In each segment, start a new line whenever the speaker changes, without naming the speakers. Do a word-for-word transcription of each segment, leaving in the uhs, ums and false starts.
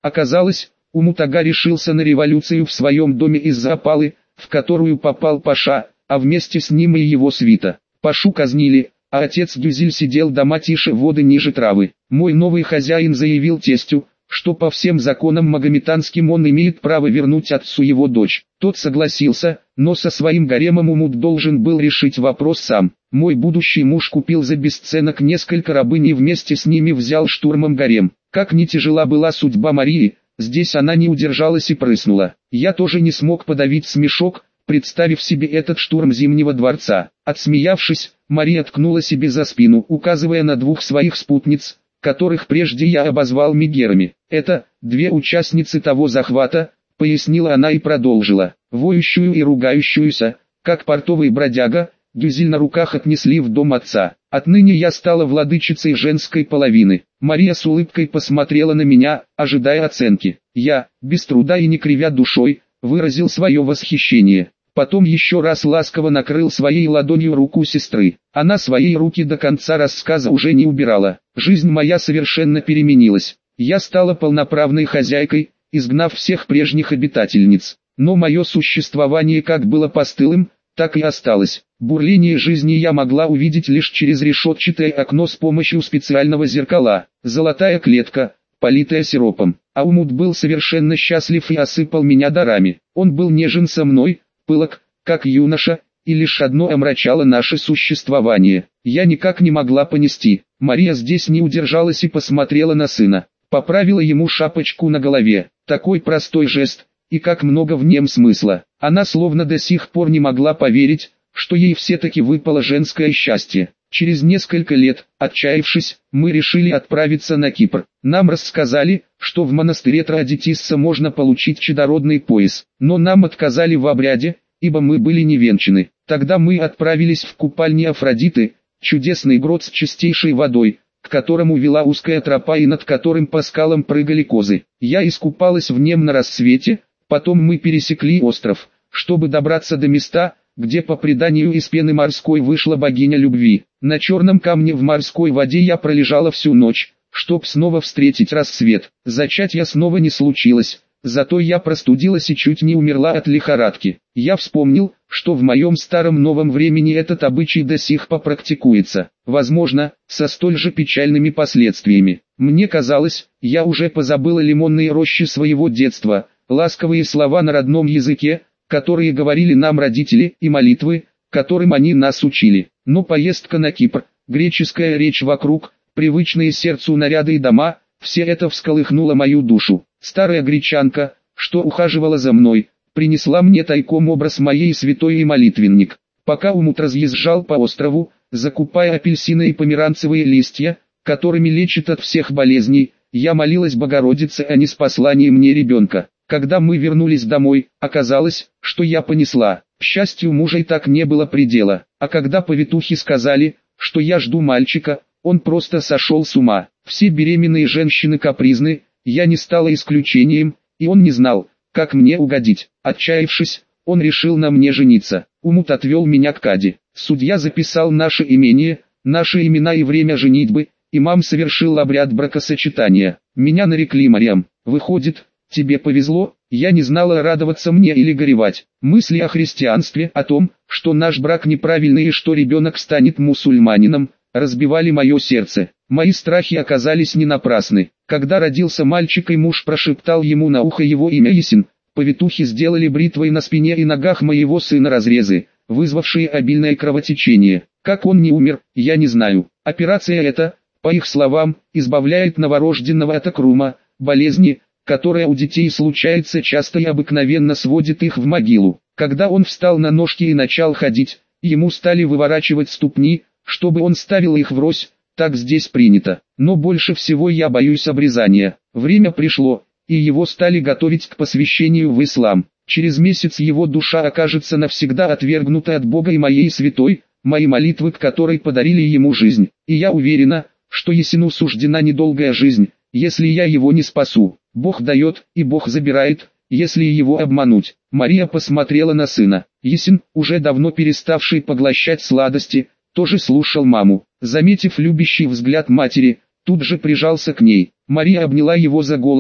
Оказалось, Умут-ага решился на революцию в своем доме из-за опалы, в которую попал Паша, а вместе с ним и его свита. Пашу казнили, а отец Гюзель сидел дома тише воды ниже травы. Мой новый хозяин заявил тестю, что по всем законам магометанским он имеет право вернуть отцу его дочь. Тот согласился, но со своим гаремом Умут должен был решить вопрос сам. Мой будущий муж купил за бесценок несколько рабынь и вместе с ними взял штурмом гарем. Как ни тяжела была судьба Марии, здесь она не удержалась и прыснула. Я тоже не смог подавить смешок, представив себе этот штурм Зимнего дворца. Отсмеявшись, Мария ткнула себе за спину, указывая на двух своих спутниц, которых прежде я обозвал мегерами. «Это две участницы того захвата», — пояснила она и продолжила. Воющую и ругающуюся, как портовый бродяга, Гюзель на руках отнесли в дом отца. Отныне я стала владычицей женской половины. Мария с улыбкой посмотрела на меня, ожидая оценки. Я, без труда и не кривя душой, выразил свое восхищение. Потом еще раз ласково накрыл своей ладонью руку сестры. Она своей руки до конца рассказа уже не убирала. Жизнь моя совершенно переменилась. Я стала полноправной хозяйкой, изгнав всех прежних обитательниц. Но мое существование как было постылым, так и осталось. Бурление жизни я могла увидеть лишь через решетчатое окно с помощью специального зеркала. Золотая клетка, политая сиропом. А Умут был совершенно счастлив и осыпал меня дарами. Он был нежен со мной, пылок, как юноша, и лишь одно омрачало наше существование. Я никак не могла понести. Мария здесь не удержалась и посмотрела на сына. Поправила ему шапочку на голове. Такой простой жест, и как много в нем смысла. Она словно до сих пор не могла поверить, что ей все-таки выпало женское счастье. Через несколько лет, отчаявшись, мы решили отправиться на Кипр. Нам рассказали, что в монастыре Троадитисса можно получить чадородный пояс, но нам отказали в обряде, ибо мы были не венчаны. Тогда мы отправились в купальни Афродиты, чудесный грот с чистейшей водой, к которому вела узкая тропа и над которым по скалам прыгали козы. Я искупалась в нем на рассвете, потом мы пересекли остров, чтобы добраться до места, где по преданию из пены морской вышла богиня любви. На черном камне в морской воде я пролежала всю ночь, чтоб снова встретить рассвет. Зачать я снова не случилось, зато я простудилась и чуть не умерла от лихорадки. Я вспомнил, что в моем старом новом времени этот обычай до сих пор практикуется, возможно, со столь же печальными последствиями. Мне казалось, я уже позабыла лимонные рощи своего детства, ласковые слова на родном языке, которые говорили нам родители, и молитвы, которым они нас учили. Но поездка на Кипр, греческая речь вокруг, привычные сердцу наряды и дома, все это всколыхнуло мою душу. Старая гречанка, что ухаживала за мной, принесла мне тайком образ моей святой и молитвенник. Пока Умут разъезжал по острову, закупая апельсины и померанцевые листья, которыми лечит от всех болезней, я молилась Богородице о неспослании мне ребенка. Когда мы вернулись домой, оказалось, что я понесла. К счастью, мужа и так не было предела. А когда повитухи сказали, что я жду мальчика, он просто сошел с ума. Все беременные женщины капризны, я не стала исключением, и он не знал, как мне угодить. Отчаявшись, он решил на мне жениться. Умут отвел меня к Кади. Судья записал наше имение, наши имена и время женитьбы, имам совершил обряд бракосочетания. Меня нарекли Мариам. Выходит, тебе повезло, я не знала, радоваться мне или горевать. Мысли о христианстве, о том, что наш брак неправильный и что ребенок станет мусульманином, разбивали мое сердце. Мои страхи оказались не напрасны. Когда родился мальчик и муж прошептал ему на ухо его имя Есин, повитухи сделали бритвой на спине и ногах моего сына разрезы, вызвавшие обильное кровотечение. Как он не умер, я не знаю. Операция эта, по их словам, избавляет новорожденного от акрума, болезни, которая у детей случается часто и обыкновенно сводит их в могилу. Когда он встал на ножки и начал ходить, ему стали выворачивать ступни, чтобы он ставил их врозь, так здесь принято. Но больше всего я боюсь обрезания. Время пришло, и его стали готовить к посвящению в ислам. Через месяц его душа окажется навсегда отвергнута от Бога и моей святой, мои молитвы к которой подарили ему жизнь. И я уверена, что Есину суждена недолгая жизнь, если я его не спасу. Бог дает, и Бог забирает, если его обмануть. Мария посмотрела на сына. Есин, уже давно переставший поглощать сладости, тоже слушал маму. Заметив любящий взгляд матери, тут же прижался к ней. Мария обняла его за голову,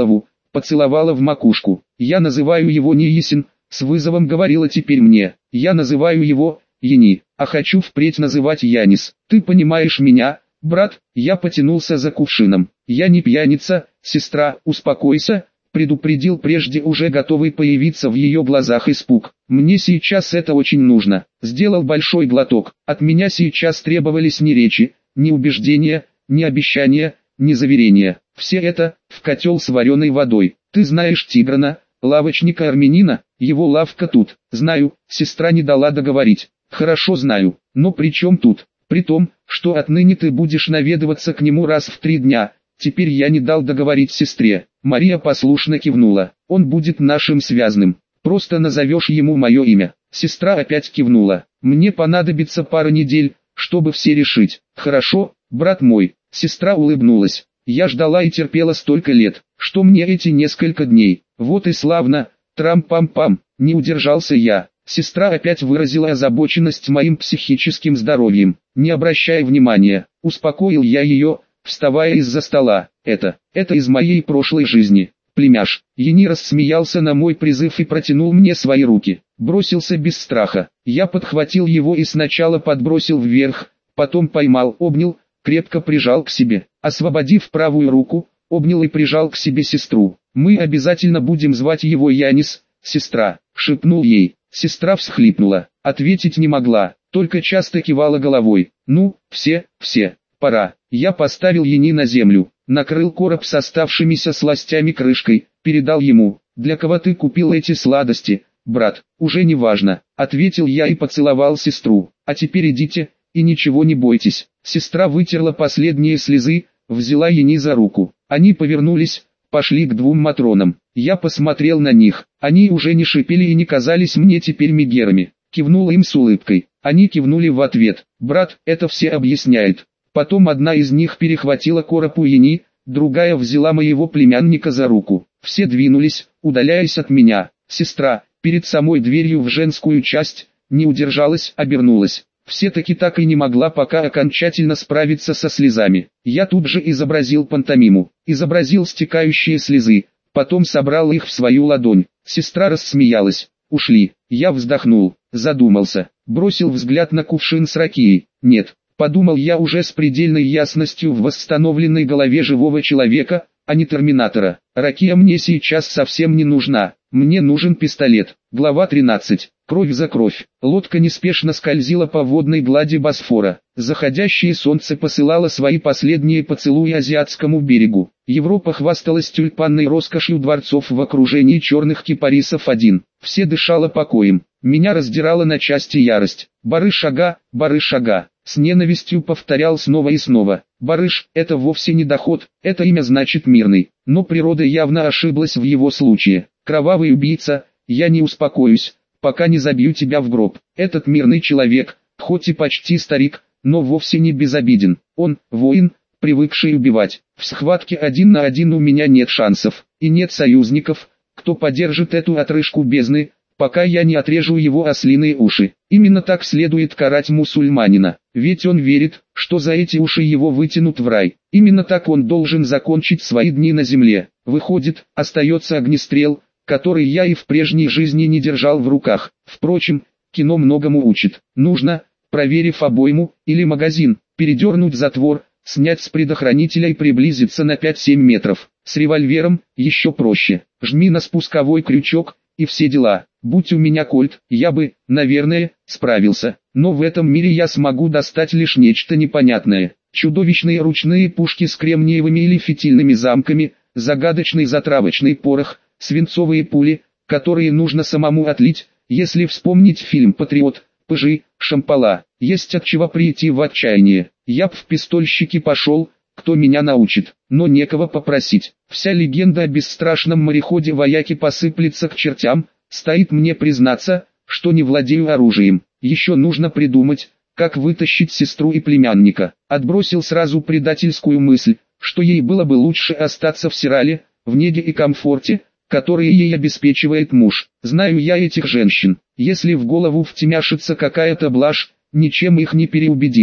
поцеловала в макушку. Я называю его не Ясин, с вызовом говорила теперь мне. Я называю его Яни, а хочу впредь называть Янис. Ты понимаешь меня, брат? Я потянулся за кувшином. Я не пьяница, сестра, успокойся, предупредил прежде уже готовый появиться в ее глазах испуг. Мне сейчас это очень нужно. Сделал большой глоток. От меня сейчас требовались ни речи, ни убеждения, ни обещания, ни заверения. Все это в котел с вареной водой. Ты знаешь Тиграна, лавочника-армянина, его лавка тут. Знаю, сестра не дала договорить. Хорошо знаю, но при чем тут? При том, что отныне ты будешь наведываться к нему раз в три дня. Теперь я не дал договорить сестре. Мария послушно кивнула. Он будет нашим связным. Просто назовешь ему мое имя. Сестра опять кивнула. Мне понадобится пара недель, чтобы все решить. Хорошо, брат мой. Сестра улыбнулась. Я ждала и терпела столько лет, что мне эти несколько дней. Вот и славно. Трам-пам-пам. Не удержался я. Сестра опять выразила озабоченность моим психическим здоровьем. Не обращая внимания, успокоил я ее, вставая из-за стола. Это, это из моей прошлой жизни, племяш. Яни рассмеялся на мой призыв и протянул мне свои руки. Бросился без страха. Я подхватил его и сначала подбросил вверх, потом поймал, обнял, крепко прижал к себе. Освободив правую руку, обнял и прижал к себе сестру. Мы обязательно будем звать его Янис, сестра, шепнул ей. Сестра всхлипнула, ответить не могла, только часто кивала головой. Ну, все, все, пора. Я поставил Яни на землю, накрыл короб с оставшимися сластями крышкой, передал ему. Для кого ты купил эти сладости, брат? Уже не важно, ответил я и поцеловал сестру. А теперь идите, и ничего не бойтесь. Сестра вытерла последние слезы, взяла Яни за руку. Они повернулись, пошли к двум матронам. Я посмотрел на них, они уже не шипели и не казались мне теперь мегерами. Кивнул им с улыбкой, они кивнули в ответ. Брат, это все объясняет. Потом одна из них перехватила короб у Яни, другая взяла моего племянника за руку. Все двинулись, удаляясь от меня. Сестра, перед самой дверью в женскую часть, не удержалась, обернулась. Все-таки так и не могла пока окончательно справиться со слезами. Я тут же изобразил пантомиму, изобразил стекающие слезы, потом собрал их в свою ладонь. Сестра рассмеялась. Ушли. Я вздохнул, задумался, бросил взгляд на кувшин с ракией. Нет, подумал я уже с предельной ясностью в восстановленной голове живого человека, а не терминатора. Ракия мне сейчас совсем не нужна. Мне нужен пистолет. Глава тринадцать. Кровь за кровь. Лодка неспешно скользила по водной глади Босфора. Заходящее солнце посылало свои последние поцелуи азиатскому берегу. Европа хвасталась тюльпанной роскошью дворцов в окружении черных кипарисов один. Все дышало покоем. Меня раздирала на части ярость. Барыш-ага, барыш-ага. С ненавистью повторял снова и снова. Барыш – это вовсе не доход, это имя значит мирный. Но природа явно ошиблась в его случае. Кровавый убийца, я не успокоюсь, пока не забью тебя в гроб. Этот мирный человек, хоть и почти старик, но вовсе не безобиден. Он – воин, привыкший убивать. В схватке один на один у меня нет шансов, и нет союзников, кто поддержит эту отрыжку бездны, пока я не отрежу его ослиные уши. Именно так следует карать мусульманина, ведь он верит, что за эти уши его вытянут в рай. Именно так он должен закончить свои дни на земле. Выходит, остается огнестрел, который я и в прежней жизни не держал в руках. Впрочем, кино многому учит. Нужно, проверив обойму или магазин, передернуть затвор, снять с предохранителя и приблизиться на пять-семь метров. С револьвером еще проще. Жми на спусковой крючок, и все дела. Будь у меня кольт, я бы, наверное, справился. Но в этом мире я смогу достать лишь нечто непонятное. Чудовищные ручные пушки с кремниевыми или фитильными замками, загадочный затравочный порох, свинцовые пули, которые нужно самому отлить, если вспомнить фильм «Патриот», пыжи, шампала. Есть от чего прийти в отчаяние. Я б в пистольщики пошел, кто меня научит, но некого попросить. Вся легенда о бесстрашном мореходе-вояке посыплется к чертям, стоит мне признаться, что не владею оружием. Еще нужно придумать, как вытащить сестру и племянника. Отбросил сразу предательскую мысль, что ей было бы лучше остаться в Сирале, в неге и комфорте, которые ей обеспечивает муж. Знаю я этих женщин. Если в голову втемяшится какая-то блажь, ничем их не переубедишь.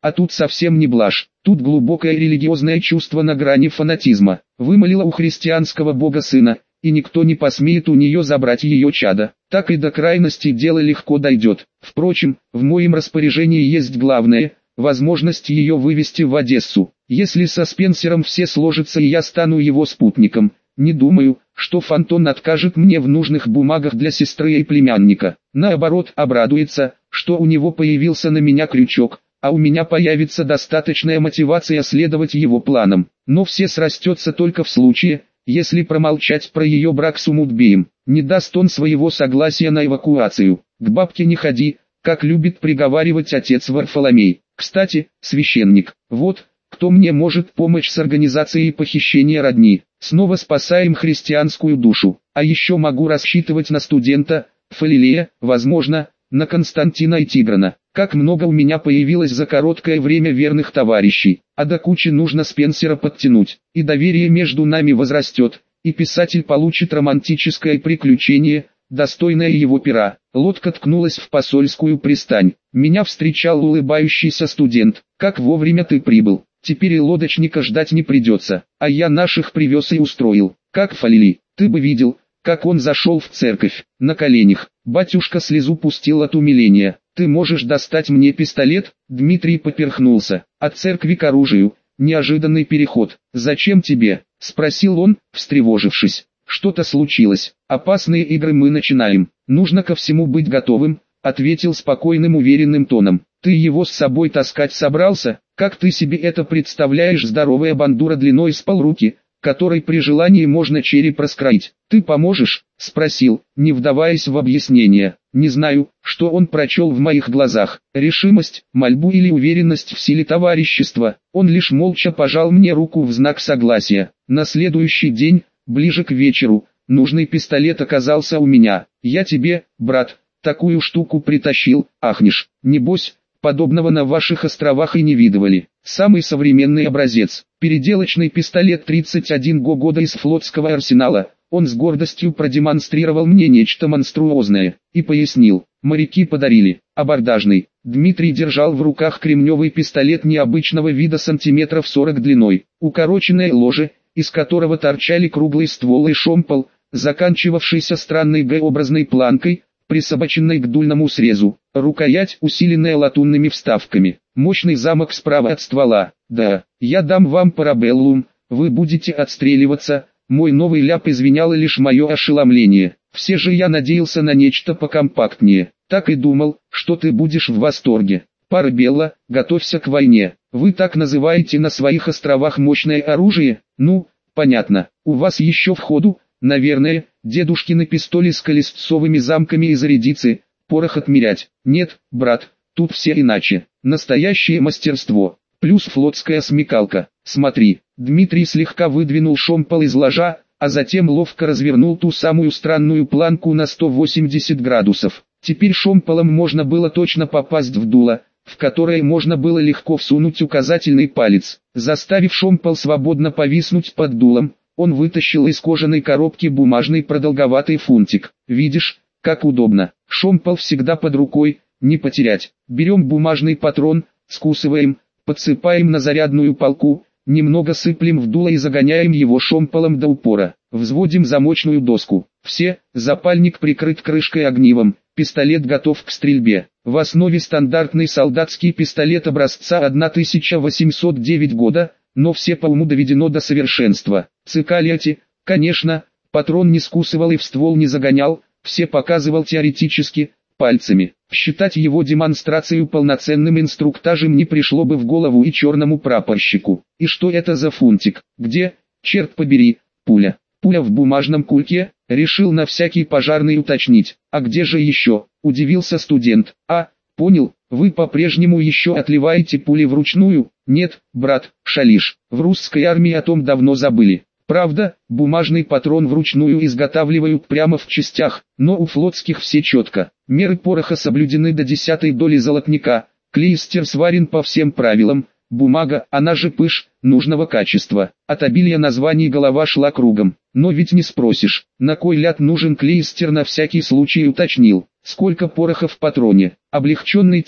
А тут совсем не блажь, тут глубокое религиозное чувство на грани фанатизма. Вымолила у христианского бога сына, и никто не посмеет у нее забрать ее чадо. Так и до крайности дело легко дойдет. Впрочем, в моем распоряжении есть главное – возможность ее вывести в Одессу. Если со Спенсером все сложится и я стану его спутником, не думаю, что Фонтон откажет мне в нужных бумагах для сестры и племянника. Наоборот, обрадуется, что у него появился на меня крючок, а у меня появится достаточная мотивация следовать его планам. Но все срастется только в случае, если промолчать про ее брак с Умудбеем. Не даст он своего согласия на эвакуацию. К бабке не ходи, как любит приговаривать отец Варфоломей. Кстати, священник, вот, кто мне может помочь с организацией похищения родни. Снова спасаем христианскую душу. А еще могу рассчитывать на студента, Фалилея, возможно, на Константина и Тиграна. Как много у меня появилось за короткое время верных товарищей. А до кучи нужно Спенсера подтянуть. И доверие между нами возрастет, и писатель получит романтическое приключение, достойное его пера. Лодка ткнулась в посольскую пристань. Меня встречал улыбающийся студент. Как вовремя ты прибыл. Теперь и лодочника ждать не придется. А я наших привез и устроил. Как Фалили, ты бы видел, как он зашел в церковь, на коленях. Батюшка слезу пустил от умиления. Ты можешь достать мне пистолет? Дмитрий поперхнулся. От церкви к оружию. Неожиданный переход. Зачем тебе? Спросил он, встревожившись. Что-то случилось. Опасные игры мы начинаем. Нужно ко всему быть готовым, ответил спокойным уверенным тоном. Ты его с собой таскать собрался? Как ты себе это представляешь? Здоровая бандура длиной с полруки, которой при желании можно череп раскроить. Ты поможешь? Спросил, не вдаваясь в объяснение. Не знаю, что он прочел в моих глазах. Решимость, мольбу или уверенность в силе товарищества. Он лишь молча пожал мне руку в знак согласия. На следующий день, ближе к вечеру, нужный пистолет оказался у меня. Я тебе, брат, такую штуку притащил, ахнешь. Небось, подобного на ваших островах и не видывали. Самый современный образец. Переделочный пистолет тридцать один года из флотского арсенала. Он с гордостью продемонстрировал мне нечто монструозное. И пояснил, моряки подарили. Абордажный. Дмитрий держал в руках кремневый пистолет необычного вида сантиметров сорок длиной. Укороченное ложе, из которого торчали круглый ствол и шомпол, заканчивавшийся странной Г-образной планкой, присобаченной к дульному срезу. Рукоять, усиленная латунными вставками. Мощный замок справа от ствола. Да, я дам вам парабеллум, вы будете отстреливаться. Мой новый ляп извинял лишь мое ошеломление. Все же я надеялся на нечто покомпактнее. Так и думал, что ты будешь в восторге. Парабелла, готовься к войне. Вы так называете на своих островах мощное оружие? Ну, понятно. У вас еще в ходу, наверное, дедушкины пистоли с колесцовыми замками и зарядицы, порох отмерять. Нет, брат, тут все иначе. Настоящее мастерство. Плюс флотская смекалка. Смотри, Дмитрий слегка выдвинул шомпол из ложа, а затем ловко развернул ту самую странную планку на сто восемьдесят градусов. Теперь шомполом можно было точно попасть в дуло, в которое можно было легко всунуть указательный палец. Заставив шомпол свободно повиснуть под дулом, он вытащил из кожаной коробки бумажный продолговатый фунтик. Видишь, как удобно. Шомпол всегда под рукой, не потерять. Берем бумажный патрон, скусываем, подсыпаем на зарядную палку, немного сыплем в дуло и загоняем его шомполом до упора. Взводим замочную доску. Все, запальник прикрыт крышкой огнивом, пистолет готов к стрельбе. В основе стандартный солдатский пистолет образца тысяча восемьсот девятого года, но все по уму доведено до совершенства. Цикалиати, конечно, патрон не скусывал и в ствол не загонял, все показывал теоретически, пальцами. Считать его демонстрацию полноценным инструктажем не пришло бы в голову и черному прапорщику. И что это за фунтик? Где, черт побери, пуля? Пуля в бумажном кульке, решил на всякий пожарный уточнить. А где же еще? Удивился студент. А, понял, вы по-прежнему еще отливаете пули вручную? Нет, брат, шалишь. В русской армии о том давно забыли. Правда, бумажный патрон вручную изготавливают прямо в частях, но у флотских все четко. Меры пороха соблюдены до десятой доли золотника, клейстер сварен по всем правилам, бумага, она же пыш, нужного качества. От обилия названий голова шла кругом. Но ведь не спросишь, на кой ляд нужен клейстер, на всякий случай уточнил. Сколько пороха в патроне? Облегченный тип,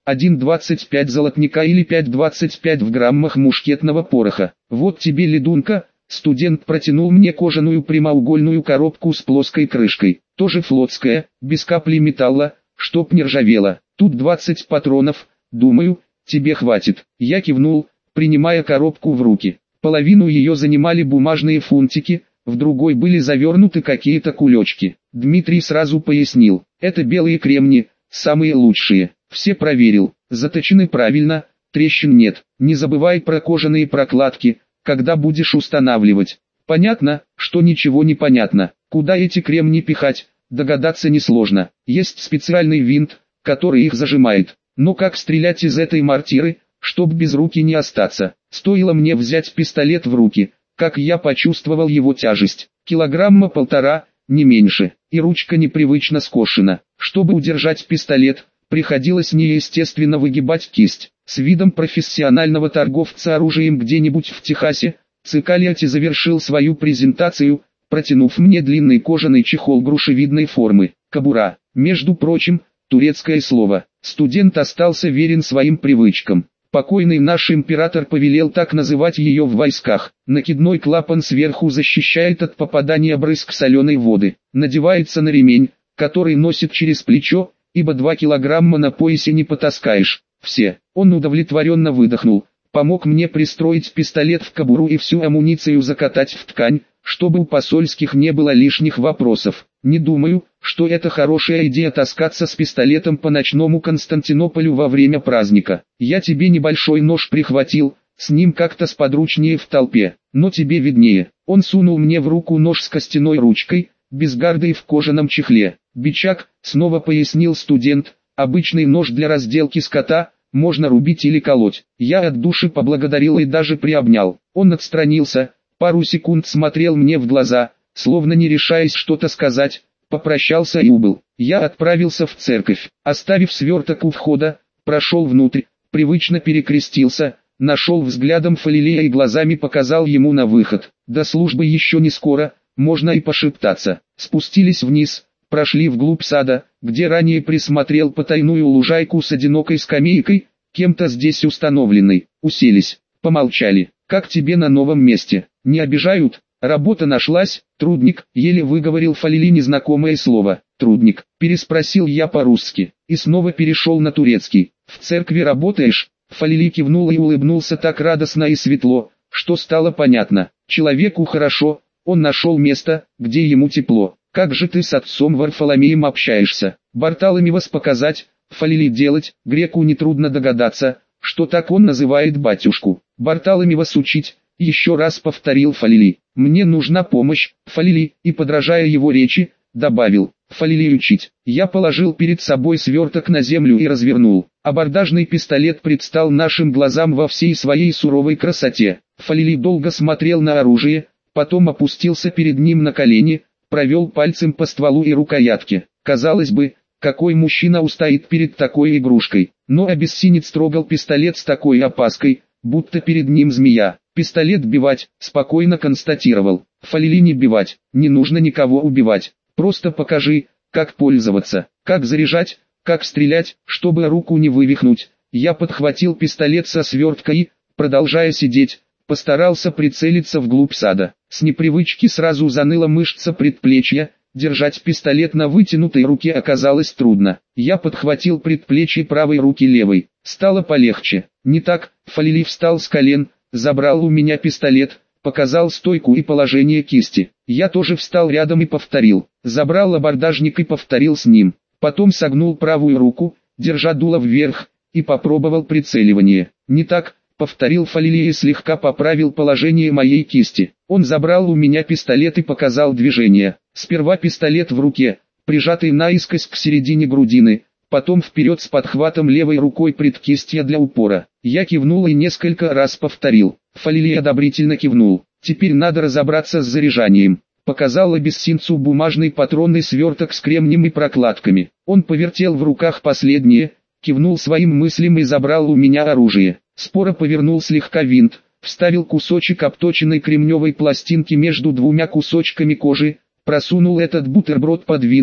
один двадцать пять золотника или пять двадцать пять в граммах мушкетного пороха. Вот тебе ледунка. Студент протянул мне кожаную прямоугольную коробку с плоской крышкой, тоже флотская, без капли металла, чтоб не ржавела. Тут двадцать патронов, думаю, тебе хватит. Я кивнул, принимая коробку в руки. Половину ее занимали бумажные фунтики, в другой были завернуты какие-то кулечки. Дмитрий сразу пояснил, это белые кремни, самые лучшие. Все проверил, заточены правильно, трещин нет. Не забывай про кожаные прокладки, когда будешь устанавливать. Понятно, что ничего не понятно. Куда эти кремни пихать, догадаться несложно. Есть специальный винт, который их зажимает. Но как стрелять из этой мортиры, чтоб без руки не остаться? Стоило мне взять пистолет в руки, как я почувствовал его тяжесть. Килограмма полтора, не меньше. И ручка непривычно скошена. Чтобы удержать пистолет, приходилось неестественно выгибать кисть. С видом профессионального торговца оружием где-нибудь в Техасе, Цикалиати завершил свою презентацию, протянув мне длинный кожаный чехол грушевидной формы, кобура. Между прочим, турецкое слово. Студент остался верен своим привычкам. Покойный наш император повелел так называть ее в войсках. Накидной клапан сверху защищает от попадания брызг соленой воды. Надевается на ремень, который носит через плечо, ибо два килограмма на поясе не потаскаешь. Все. Он удовлетворенно выдохнул, помог мне пристроить пистолет в кобуру и всю амуницию закатать в ткань, чтобы у посольских не было лишних вопросов. Не думаю, что это хорошая идея таскаться с пистолетом по ночному Константинополю во время праздника. Я тебе небольшой нож прихватил, с ним как-то сподручнее в толпе, но тебе виднее. Он сунул мне в руку нож с костяной ручкой, без гарды и в кожаном чехле. Бичак, снова пояснил студент, обычный нож для разделки скота, можно рубить или колоть. Я от души поблагодарил и даже приобнял. Он отстранился, пару секунд смотрел мне в глаза, словно не решаясь что-то сказать, попрощался и убыл. Я отправился в церковь, оставив сверток у входа, прошел внутрь, привычно перекрестился, нашел взглядом Фалилея и глазами показал ему на выход. До службы еще не скоро, можно и пошептаться. Спустились вниз, прошли вглубь сада, где ранее присмотрел потайную лужайку с одинокой скамейкой, кем-то здесь установленной. Уселись, помолчали. «Как тебе на новом месте? Не обижают?» «Работа нашлась, трудник», — еле выговорил Фалили незнакомое слово. «Трудник», — переспросил я по-русски, и снова перешел на турецкий. «В церкви работаешь?» Фалили кивнул и улыбнулся так радостно и светло, что стало понятно. Человеку хорошо, он нашел место, где ему тепло. «Как же ты с отцом Варфоломеем общаешься?» «Бартоломевос показать, Фалили делать», греку нетрудно догадаться, что так он называет батюшку. «Бартоломевос учить», еще раз повторил Фалили. «Мне нужна помощь, Фалили», и, подражая его речи, добавил, «Фалили учить». Я положил перед собой сверток на землю и развернул. Абордажный пистолет предстал нашим глазам во всей своей суровой красоте. Фалили долго смотрел на оружие, потом опустился перед ним на колени, провел пальцем по стволу и рукоятке. Казалось бы, какой мужчина устоит перед такой игрушкой, но абиссинец трогал пистолет с такой опаской, будто перед ним змея. «Пистолет бивать», спокойно констатировал. «Фалили не бивать, не нужно никого убивать, просто покажи, как пользоваться, как заряжать, как стрелять, чтобы руку не вывихнуть». Я подхватил пистолет со свертка и, продолжая сидеть, постарался прицелиться вглубь сада. С непривычки сразу заныла мышца предплечья, держать пистолет на вытянутой руке оказалось трудно. Я подхватил предплечье правой руки левой, стало полегче. Не так, Фалили встал с колен, забрал у меня пистолет, показал стойку и положение кисти. Я тоже встал рядом и повторил. Забрал абордажник и повторил с ним. Потом согнул правую руку, держа дуло вверх, и попробовал прицеливание. Не так, повторил Фалили и слегка поправил положение моей кисти. Он забрал у меня пистолет и показал движение. Сперва пистолет в руке, прижатый наискось к середине грудины, потом вперед с подхватом левой рукой предкистья для упора. Я кивнул и несколько раз повторил. Фалили одобрительно кивнул. «Теперь надо разобраться с заряжанием». Показал абиссинцу бумажный патронный сверток с кремнем и прокладками. Он повертел в руках последнее, кивнул своим мыслям и забрал у меня оружие. Споро повернул слегка винт, вставил кусочек обточенной кремневой пластинки между двумя кусочками кожи, просунул этот бутерброд под винт,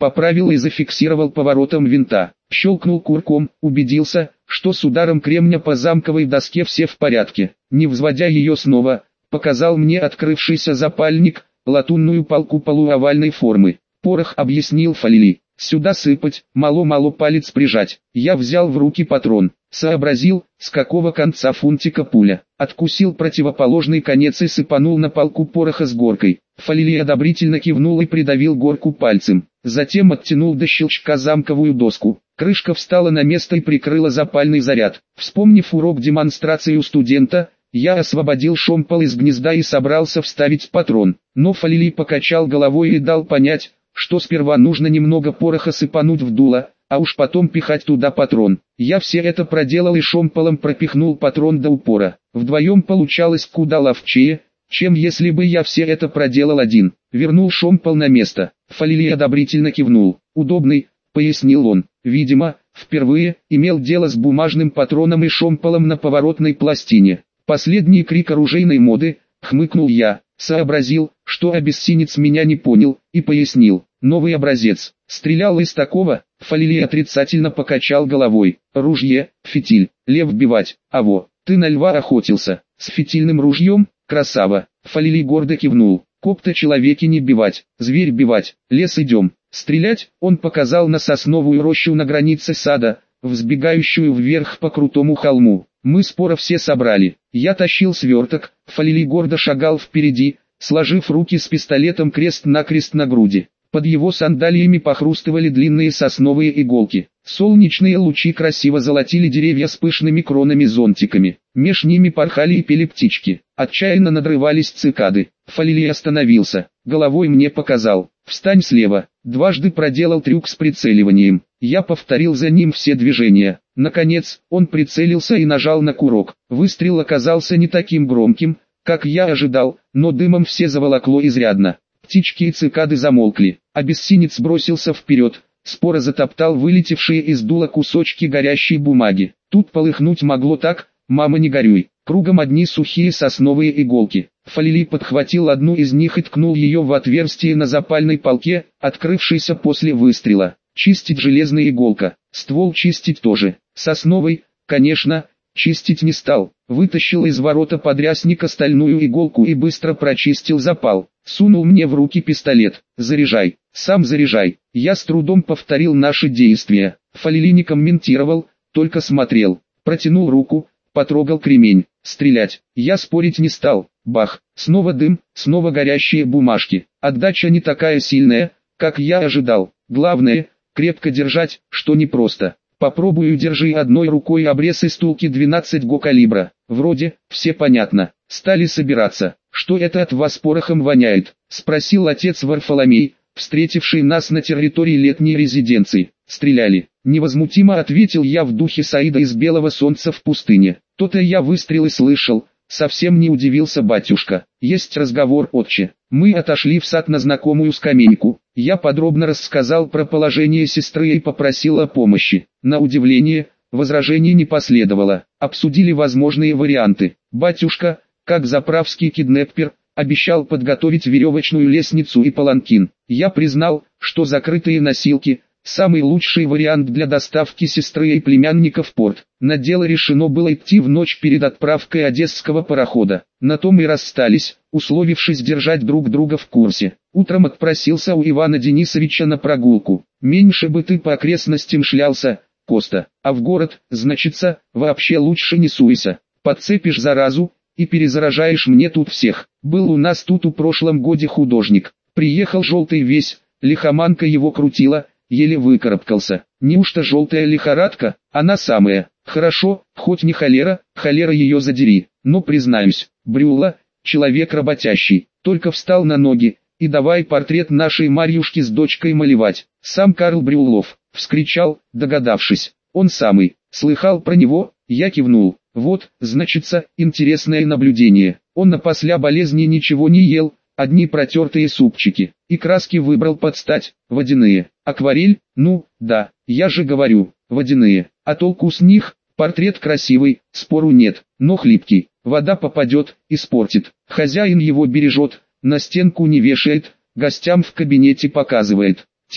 поправил и зафиксировал поворотом винта. Щелкнул курком, убедился, что с ударом кремня по замковой доске все в порядке. Не взводя ее снова, показал мне открывшийся запальник, латунную палку полуовальной формы. Порох, объяснил Фалили. Сюда сыпать, мало-мало палец прижать. Я взял в руки патрон, сообразил, с какого конца фунтика пуля. Откусил противоположный конец и сыпанул на палку пороха с горкой. Фалили одобрительно кивнул и придавил горку пальцем. Затем оттянул до щелчка замковую доску. Крышка встала на место и прикрыла запальный заряд. Вспомнив урок демонстрации у студента, я освободил шомпол из гнезда и собрался вставить патрон. Но Фалили покачал головой и дал понять, что сперва нужно немного пороха сыпануть в дуло, а уж потом пихать туда патрон. Я все это проделал и шомполом пропихнул патрон до упора. Вдвоем получалось куда ловчее, чем если бы я все это проделал один. Вернул шомпол на место. Фалили одобрительно кивнул. «Удобный», — пояснил он. Видимо, впервые имел дело с бумажным патроном и шомполом на поворотной пластине. Последний крик оружейной моды, хмыкнул я. Сообразил, что обессинец меня не понял, и пояснил. Новый образец. Стрелял из такого. Фалили отрицательно покачал головой. Ружье, фитиль, лев бивать. Аво, ты на льва охотился. С фитильным ружьем? Красава. Фалили гордо кивнул. Коп-то человеки не бивать, зверь бивать. Лес идем. Стрелять, он показал на сосновую рощу на границе сада, взбегающую вверх по крутому холму. Мы споро все собрали. Я тащил сверток, Фалили гордо шагал впереди, сложив руки с пистолетом крест-накрест на груди. Под его сандалиями похрустывали длинные сосновые иголки. Солнечные лучи красиво золотили деревья с пышными кронами-зонтиками. Меж ними порхали и пели птички. Отчаянно надрывались цикады. Фалили остановился. Головой мне показал. «Встань слева». Дважды проделал трюк с прицеливанием. Я повторил за ним все движения. Наконец, он прицелился и нажал на курок. Выстрел оказался не таким громким, как я ожидал, но дымом все заволокло изрядно. Птички и цикады замолкли. Обессинец бросился вперед, споро затоптал вылетевшие из дула кусочки горящей бумаги. Тут полыхнуть могло так, мама не горюй. Кругом одни сухие сосновые иголки. Фалили подхватил одну из них и ткнул ее в отверстие на запальной полке, открывшейся после выстрела. Чистить железная иголка, ствол чистить тоже. Сосновый, конечно, чистить не стал. Вытащил из ворота подрясника стальную иголку и быстро прочистил запал. Сунул мне в руки пистолет. «Заряжай, сам заряжай». Я с трудом повторил наши действия. Фалили не комментировал, только смотрел. Протянул руку, потрогал кремень. Стрелять. Я спорить не стал. Бах. Снова дым, снова горящие бумажки. Отдача не такая сильная, как я ожидал. Главное, крепко держать, что непросто. Попробую, держи одной рукой обрез из втулки двенадцать го калибра. Вроде, все понятно. Стали собираться. «Что это от вас порохом воняет?» — спросил отец Варфоломей, встретивший нас на территории летней резиденции. «Стреляли». Невозмутимо ответил я в духе Саида из «Белого солнца в пустыне». То-то я выстрелы слышал. Совсем не удивился батюшка. «Есть разговор, отче». Мы отошли в сад на знакомую скамейку. Я подробно рассказал про положение сестры и попросил о помощи. На удивление, возражений не последовало. Обсудили возможные варианты. Батюшка, как заправский киднеппер, обещал подготовить веревочную лестницу и паланкин. Я признал, что закрытые носилки – самый лучший вариант для доставки сестры и племянника в порт. На дело решено было идти в ночь перед отправкой одесского парохода. На том и расстались, условившись держать друг друга в курсе. Утром отпросился у Ивана Денисовича на прогулку. «Меньше бы ты по окрестностям шлялся, Коста, а в город, значится, вообще лучше не суйся. Подцепишь заразу и перезаражаешь мне тут всех. Был у нас тут у прошлом годе художник. Приехал желтый весь, лихоманка его крутила, еле выкарабкался. Неужто желтая лихорадка? Она самая. Хорошо, хоть не холера, холера ее задери. Но признаюсь, Брюлла, человек работящий, только встал на ноги, и давай портрет нашей Марьюшки с дочкой малевать. Сам Карл Брюллов, вскричал, догадавшись. Он самый. Слыхал про него? Я кивнул. Вот, значится, интересное наблюдение. Он напосля болезни ничего не ел, одни протертые супчики, и краски выбрал под стать, водяные. Акварель, ну, да, я же говорю, водяные. А толку с них? Портрет красивый, спору нет, но хлипкий. Вода попадет, испортит. Хозяин его бережет, на стенку не вешает, гостям в кабинете показывает. Тем,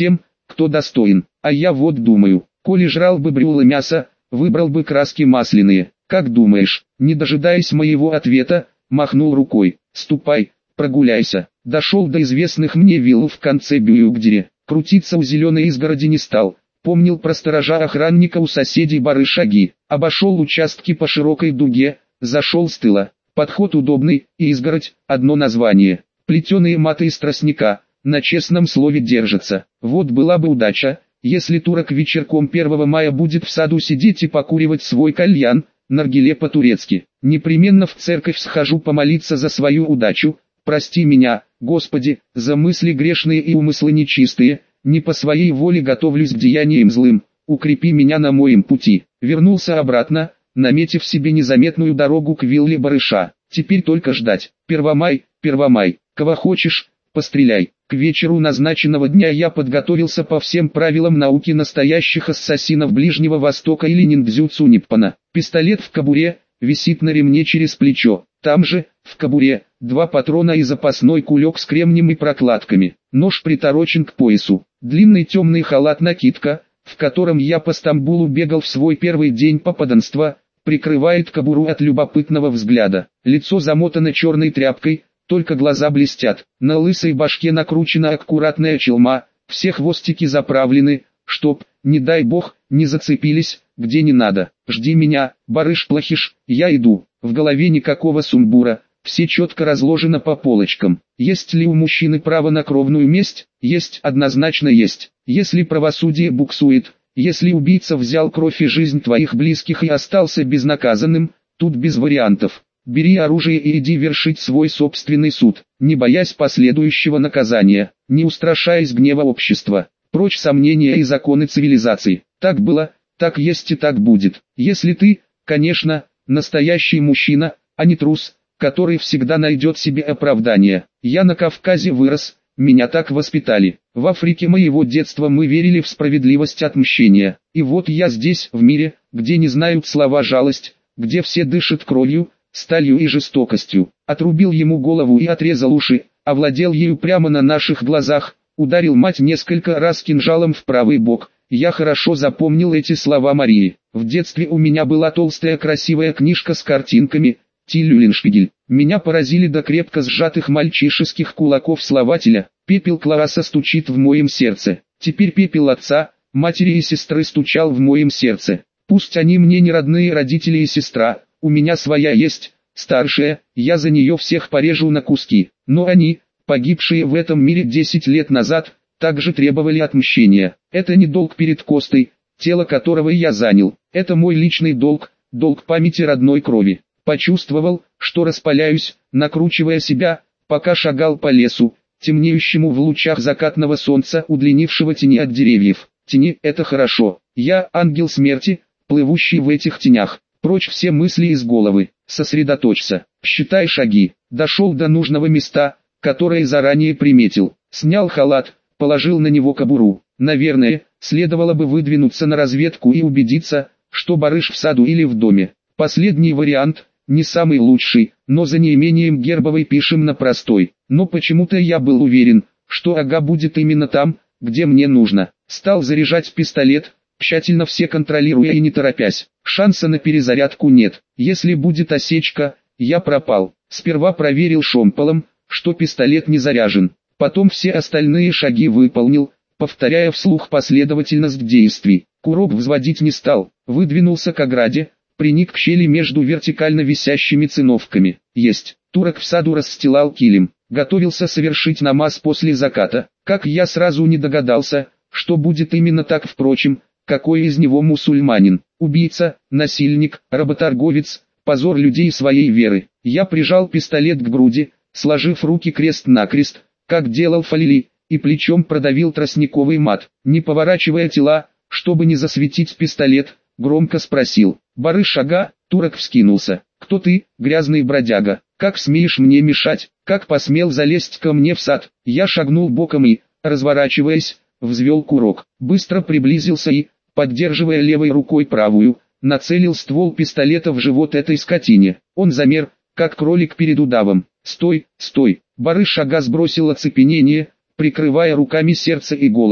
кто достоин. А я вот думаю, коли жрал бы брюло мясо, выбрал бы краски масляные. Как думаешь? Не дожидаясь моего ответа, махнул рукой. Ступай, прогуляйся. Дошел до известных мне вилл в конце Бююгдере. Крутиться у зеленой изгороди не стал. Помнил про сторожа охранника у соседей бары шаги. Обошел участки по широкой дуге, зашел с тыла. Подход удобный, и изгородь, одно название. Плетеные маты из тростника, на честном слове держатся. Вот была бы удача, если турок вечерком первого мая будет в саду сидеть и покуривать свой кальян, наргиле по-турецки. Непременно в церковь схожу помолиться за свою удачу. Прости меня, Господи, за мысли грешные и умыслы нечистые, не по своей воле готовлюсь к деяниям злым, укрепи меня на моем пути. Вернулся обратно, наметив себе незаметную дорогу к вилле барыша. Теперь только ждать. Первомай, Первомай, кого хочешь, постреляй. К вечеру назначенного дня я подготовился по всем правилам науки настоящих ассасинов Ближнего Востока или ниндзюцу Ниппона. Пистолет в кобуре, висит на ремне через плечо. Там же, в кобуре, два патрона и запасной кулек с кремнем и прокладками. Нож приторочен к поясу. Длинный темный халат-накидка, в котором я по Стамбулу бегал в свой первый день попаданства, прикрывает кобуру от любопытного взгляда. Лицо замотано черной тряпкой, только глаза блестят. На лысой башке накручена аккуратная челма, все хвостики заправлены, чтоб, не дай бог, не зацепились, где не надо. Жди меня, барыш-плохиш, я иду. В голове никакого сумбура, все четко разложено по полочкам. Есть ли у мужчины право на кровную месть? Есть, однозначно есть. Если правосудие буксует, если убийца взял кровь и жизнь твоих близких и остался безнаказанным, тут без вариантов. Бери оружие и иди вершить свой собственный суд, не боясь последующего наказания, не устрашаясь гнева общества. Прочь сомнения и законы цивилизации. Так было, так есть и так будет. Если ты, конечно, настоящий мужчина, а не трус, который всегда найдет себе оправдание. Я на Кавказе вырос, меня так воспитали. В Африке моего детства мы верили в справедливость отмщения. И вот я здесь, в мире, где не знают слова жалость, где все дышат кровью, сталью и жестокостью. Отрубил ему голову и отрезал уши, овладел ею прямо на наших глазах, ударил мать несколько раз кинжалом в правый бок. Я хорошо запомнил эти слова Марии. В детстве у меня была толстая красивая книжка с картинками, Тиль-Люленшпигель. Меня поразили до крепко сжатых мальчишеских кулаков слователя. Пепел класса стучит в моем сердце. Теперь пепел отца, матери и сестры стучал в моем сердце. Пусть они мне не родные родители и сестра, у меня своя есть, старшая, я за нее всех порежу на куски. Но они, погибшие в этом мире десять лет назад, также требовали отмщения. Это не долг перед Костой, тело которого я занял. Это мой личный долг, долг памяти родной крови. Почувствовал, что распаляюсь, накручивая себя, пока шагал по лесу, темнеющему в лучах закатного солнца, удлинившего тени от деревьев. Тени — это хорошо. Я ангел смерти, плывущий в этих тенях. Прочь все мысли из головы. Сосредоточься. Считай шаги. Дошел до нужного места, которое заранее приметил. Снял халат, положил на него кобуру. Наверное, следовало бы выдвинуться на разведку и убедиться, что барыш в саду или в доме. Последний вариант, не самый лучший, но за неимением гербовой пишем на простой. Но почему-то я был уверен, что ага будет именно там, где мне нужно. Стал заряжать пистолет, тщательно все контролируя и не торопясь. Шанса на перезарядку нет. Если будет осечка, я пропал. Сперва проверил шомполом, что пистолет не заряжен. Потом все остальные шаги выполнил, повторяя вслух последовательность действий. Курок взводить не стал, выдвинулся к ограде, приник к щели между вертикально висящими циновками. Есть. Турок в саду расстилал килим. Готовился совершить намаз после заката. Как я сразу не догадался, что будет именно так. Впрочем, какой из него мусульманин? Убийца, насильник, работорговец, позор людей своей веры. Я прижал пистолет к груди, сложив руки крест-накрест, как делал Фалили, и плечом продавил тростниковый мат. Не поворачивая тела, чтобы не засветить пистолет, громко спросил. «Барыш ага?» Турок вскинулся. «Кто ты, грязный бродяга? Как смеешь мне мешать? Как посмел залезть ко мне в сад?» Я шагнул боком и, разворачиваясь, взвел курок. Быстро приблизился и, поддерживая левой рукой правую, нацелил ствол пистолета в живот этой скотине. Он замер, как кролик перед удавом. «Стой, стой!» Барыш ага сбросил оцепенение, прикрывая руками сердце и голову.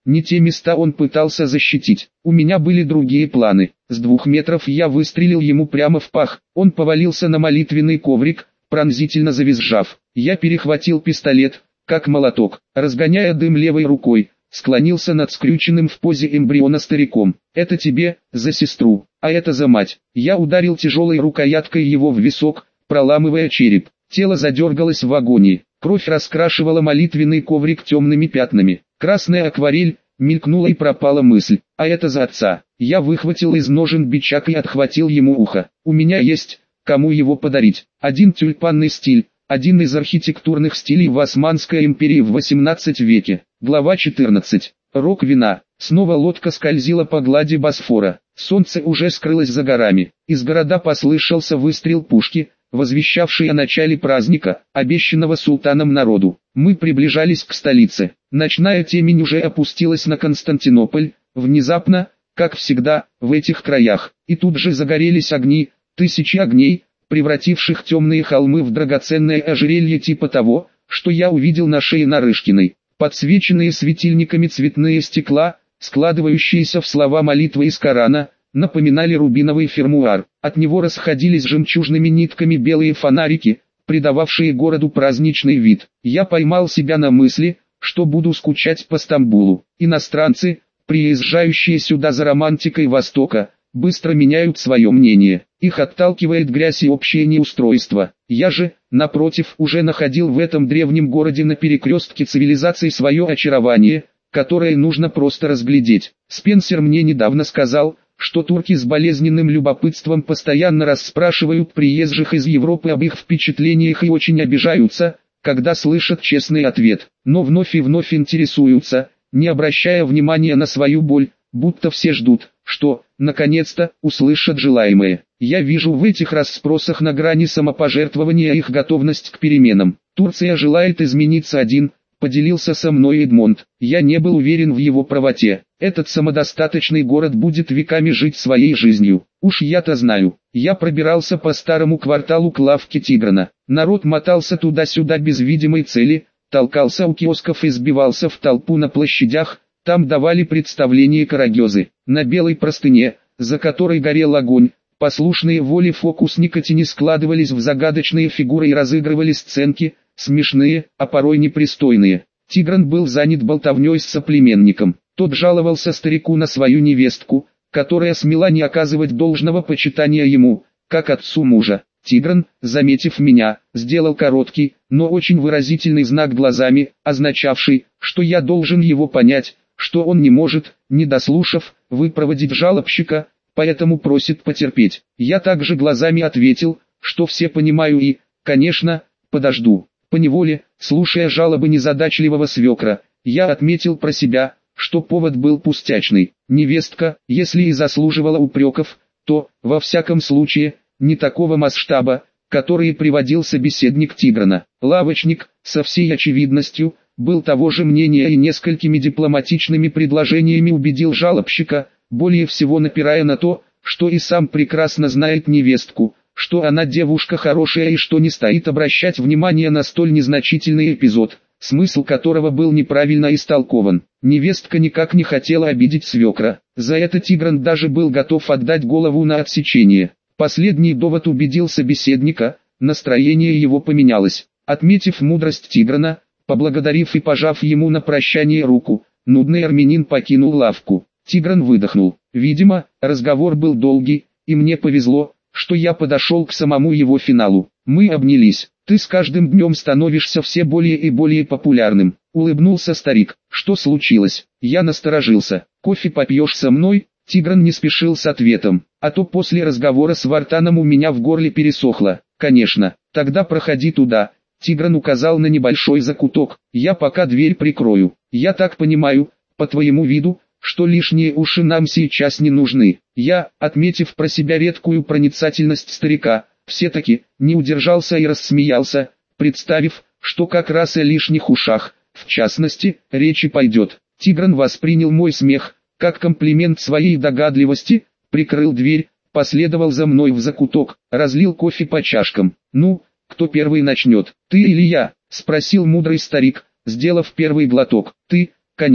Не те места он пытался защитить. У меня были другие планы. С двух метров я выстрелил ему прямо в пах. Он повалился на молитвенный коврик, пронзительно завизжав. Я перехватил пистолет, как молоток, разгоняя дым левой рукой, склонился над скрюченным в позе эмбриона стариком. «Это тебе, за сестру, а это за мать». Я ударил тяжелой рукояткой его в висок, проламывая череп. Тело задергалось в агонии. Кровь раскрашивала молитвенный коврик темными пятнами. Красная акварель, мелькнула и пропала мысль. «А это за отца». Я выхватил из ножен бичак и отхватил ему ухо. «У меня есть, кому его подарить. Один тюльпанный стиль, один из архитектурных стилей в Османской империи в восемнадцатом веке». Глава четырнадцатая. Рок вина. Снова лодка скользила по глади Босфора. Солнце уже скрылось за горами. Из города послышался выстрел пушки, возвещавший о начале праздника, обещанного султаном народу. Мы приближались к столице. Ночная темень уже опустилась на Константинополь, внезапно, как всегда, в этих краях. И тут же загорелись огни, тысячи огней, превративших темные холмы в драгоценное ожерелье типа того, что я увидел на шее Нарышкиной. Подсвеченные светильниками цветные стекла, складывающиеся в слова молитвы из Корана, напоминали рубиновый фермуар. От него расходились жемчужными нитками белые фонарики, придававшие городу праздничный вид. Я поймал себя на мысли, что буду скучать по Стамбулу. Иностранцы, приезжающие сюда за романтикой Востока, быстро меняют свое мнение. Их отталкивает грязь и общее неустройство. Я же, напротив, уже находил в этом древнем городе на перекрестке цивилизаций свое очарование, которое нужно просто разглядеть. Спенсер мне недавно сказал, что турки с болезненным любопытством постоянно расспрашивают приезжих из Европы об их впечатлениях и очень обижаются, когда слышат честный ответ, но вновь и вновь интересуются, не обращая внимания на свою боль, будто все ждут, что, наконец-то, услышат желаемое. Я вижу в этих расспросах на грани самопожертвования их готовность к переменам. Турция желает измениться один, поделился со мной Эдмонд. Я не был уверен в его правоте. Этот самодостаточный город будет веками жить своей жизнью. Уж я-то знаю. Я пробирался по старому кварталу к лавке Тиграна. Народ мотался туда-сюда без видимой цели, толкался у киосков и сбивался в толпу на площадях. Там давали представление карагёзы. На белой простыне, за которой горел огонь, послушные воле фокусника тени складывались в загадочные фигуры и разыгрывали сценки, смешные, а порой непристойные. Тигран был занят болтовней с соплеменником. Тот жаловался старику на свою невестку, которая смела не оказывать должного почитания ему, как отцу мужа. Тигран, заметив меня, сделал короткий, но очень выразительный знак глазами, означавший, что я должен его понять, что он не может, не дослушав, выпроводить жалобщика, поэтому просит потерпеть. Я также глазами ответил, что все понимаю и, конечно, подожду. Поневоле, слушая жалобы незадачливого свекра, я отметил про себя, что повод был пустячный. Невестка, если и заслуживала упреков, то, во всяком случае, не такого масштаба, который приводил собеседник Тиграна. Лавочник, со всей очевидностью, был того же мнения и несколькими дипломатичными предложениями убедил жалобщика, более всего напирая на то, что и сам прекрасно знает невестку, что она девушка хорошая и что не стоит обращать внимание на столь незначительный эпизод, смысл которого был неправильно истолкован. Невестка никак не хотела обидеть свекра, за это Тигран даже был готов отдать голову на отсечение. Последний довод убедил собеседника, настроение его поменялось. Отметив мудрость Тиграна, поблагодарив и пожав ему на прощание руку, нудный армянин покинул лавку. Тигран выдохнул. Видимо, разговор был долгий, и мне повезло, что я подошел к самому его финалу. Мы обнялись. «Ты с каждым днем становишься все более и более популярным», — улыбнулся старик. «Что случилось?» Я насторожился. «Кофе попьешь со мной?» Тигран не спешил с ответом. «А то после разговора с Вартаном у меня в горле пересохло». «Конечно, тогда проходи туда». Тигран указал на небольшой закуток. «Я пока дверь прикрою. Я так понимаю, по твоему виду, что лишние уши нам сейчас не нужны». Я, отметив про себя редкую проницательность старика, все-таки не удержался и рассмеялся, представив, что как раз о лишних ушах, в частности, речи пойдет. Тигран воспринял мой смех, как комплимент своей догадливости, прикрыл дверь, последовал за мной в закуток, разлил кофе по чашкам. «Ну, кто первый начнет, ты или я?» — спросил мудрый старик, сделав первый глоток. «Ты, конечно».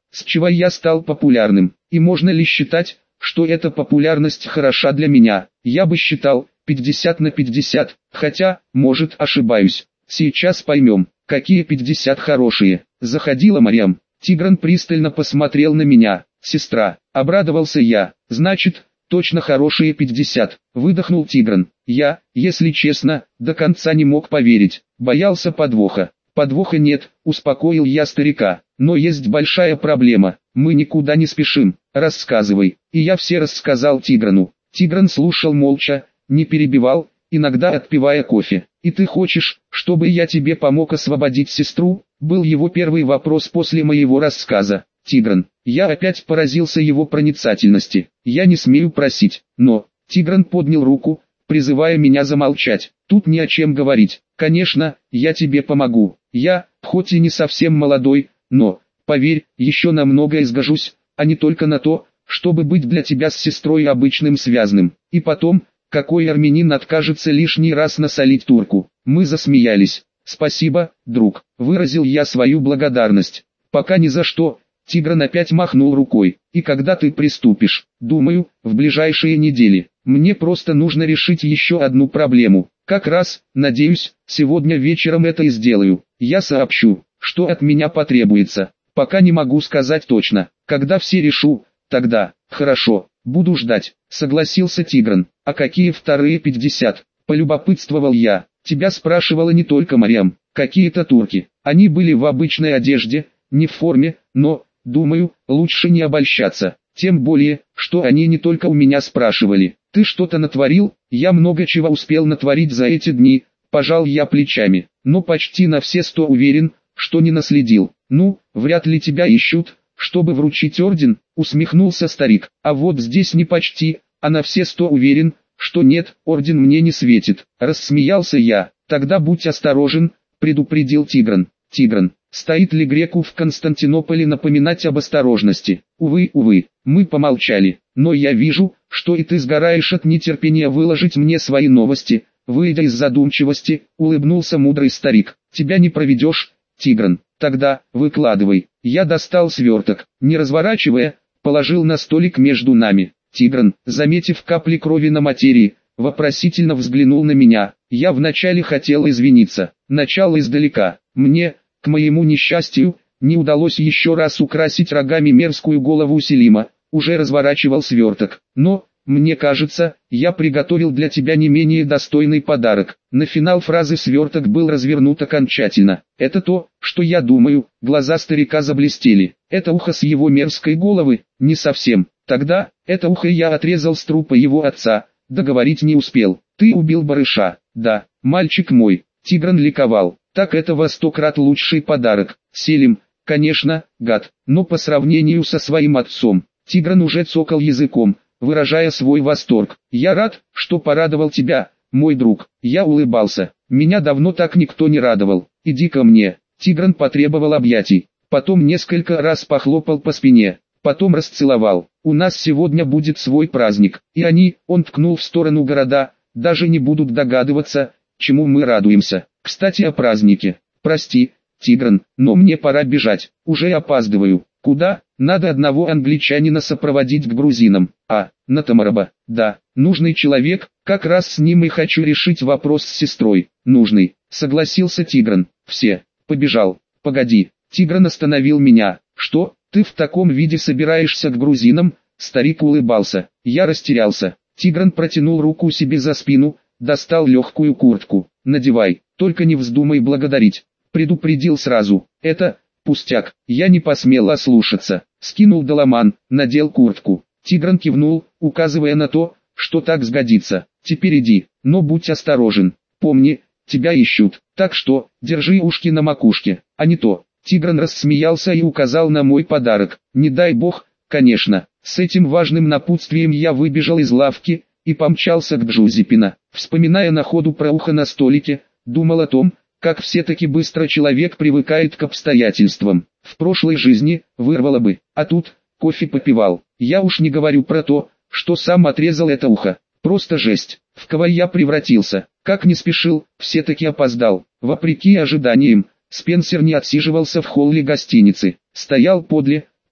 с чего я стал популярным, и можно ли считать, что эта популярность хороша для меня? Я бы считал пятьдесят на пятьдесят, хотя, может, ошибаюсь. Сейчас поймем, какие пятьдесят хорошие. Заходила Марьям. Тигран пристально посмотрел на меня. Сестра, обрадовался я. Значит, точно хорошие пятьдесят. Выдохнул Тигран. Я, если честно, до конца не мог поверить. Боялся подвоха. Подвоха нет, успокоил я старика. Но есть большая проблема. Мы никуда не спешим. Рассказывай. И я все рассказал Тиграну. Тигран слушал молча, не перебивал, иногда отпивая кофе. «И ты хочешь, чтобы я тебе помог освободить сестру?» Был его первый вопрос после моего рассказа. Тигран, я опять поразился его проницательности. Я не смею просить, но... Тигран поднял руку, призывая меня замолчать. Тут не о чем говорить. Конечно, я тебе помогу. Я, хоть и не совсем молодой, но, поверь, еще на многое сгожусь, а не только на то, чтобы быть для тебя с сестрой обычным связным. И потом... Какой армянин откажется лишний раз насолить турку? Мы засмеялись. Спасибо, друг, выразил я свою благодарность. Пока ни за что. Тигран опять махнул рукой. И когда ты приступишь? Думаю, в ближайшие недели. Мне просто нужно решить еще одну проблему. Как раз, надеюсь, сегодня вечером это и сделаю. Я сообщу, что от меня потребуется. Пока не могу сказать точно. Когда все решу, тогда, хорошо. «Буду ждать», — согласился Тигран. «А какие вторые пятьдесят?» — полюбопытствовал я. «Тебя спрашивала не только Марьям, какие-то турки. Они были в обычной одежде, не в форме, но, думаю, лучше не обольщаться. Тем более, что они не только у меня спрашивали. Ты что-то натворил?» «Я много чего успел натворить за эти дни», — пожал я плечами. «Но почти на все сто уверен, что не наследил. Ну, вряд ли тебя ищут, чтобы вручить орден», — усмехнулся старик. «А вот здесь не почти, а на все сто уверен, что нет, орден мне не светит». Рассмеялся я. «Тогда будь осторожен», — предупредил Тигран. «Тигран, стоит ли греку в Константинополе напоминать об осторожности?» «Увы, увы». Мы помолчали. «Но я вижу, что и ты сгораешь от нетерпения выложить мне свои новости», — выйдя из задумчивости, улыбнулся мудрый старик. «Тебя не проведешь, Тигран. Тогда, выкладывай». Я достал сверток, не разворачивая, положил на столик между нами. Тигран, заметив капли крови на материи, вопросительно взглянул на меня. Я вначале хотел извиниться. Начало издалека. Мне, к моему несчастью, не удалось еще раз украсить рогами мерзкую голову Селима. Уже разворачивал сверток. Но, мне кажется, я приготовил для тебя не менее достойный подарок. На финал фразы сверток был развернут окончательно. Это то, что я думаю. Глаза старика заблестели. Это ухо с его мерзкой головы? Не совсем. Тогда, это ухо я отрезал с трупа его отца. Договорить не успел. Ты убил барыша. Да, мальчик мой. Тигран ликовал. Так это во сто крат лучший подарок. Селим, конечно, гад. Но по сравнению со своим отцом. Тигран уже цокал языком, выражая свой восторг. «Я рад, что порадовал тебя, мой друг». Я улыбался. Меня давно так никто не радовал. «Иди ко мне». Тигран потребовал объятий. Потом несколько раз похлопал по спине. Потом расцеловал. «У нас сегодня будет свой праздник. И они», он ткнул в сторону города, «даже не будут догадываться, чему мы радуемся. Кстати о празднике. Прости, Тигран, но мне пора бежать. Уже опаздываю». «Куда?» «Надо одного англичанина сопроводить к грузинам». «А, на Тамараба?» «Да, нужный человек, как раз с ним и хочу решить вопрос с сестрой». «Нужный», согласился Тигран. «Все, побежал». «Погоди». Тигран остановил меня. «Что, ты в таком виде собираешься к грузинам?» Старик улыбался. Я растерялся. Тигран протянул руку себе за спину, достал легкую куртку. «Надевай, только не вздумай благодарить». Предупредил сразу. «Это... пустяк». Я не посмел ослушаться. Скинул доломан, надел куртку. Тигран кивнул, указывая на то, что так сгодится. «Теперь иди, но будь осторожен. Помни, тебя ищут. Так что, держи ушки на макушке, а не то». Тигран рассмеялся и указал на мой подарок. Не дай бог, конечно. С этим важным напутствием я выбежал из лавки и помчался к Джузеппино. Вспоминая на ходу про ухо на столике, думал о том, как все-таки быстро человек привыкает к обстоятельствам. В прошлой жизни вырвало бы, а тут кофе попивал. Я уж не говорю про то, что сам отрезал это ухо. Просто жесть. В кого я превратился. Как не спешил, все-таки опоздал. Вопреки ожиданиям, Спенсер не отсиживался в холле гостиницы. Стоял подле,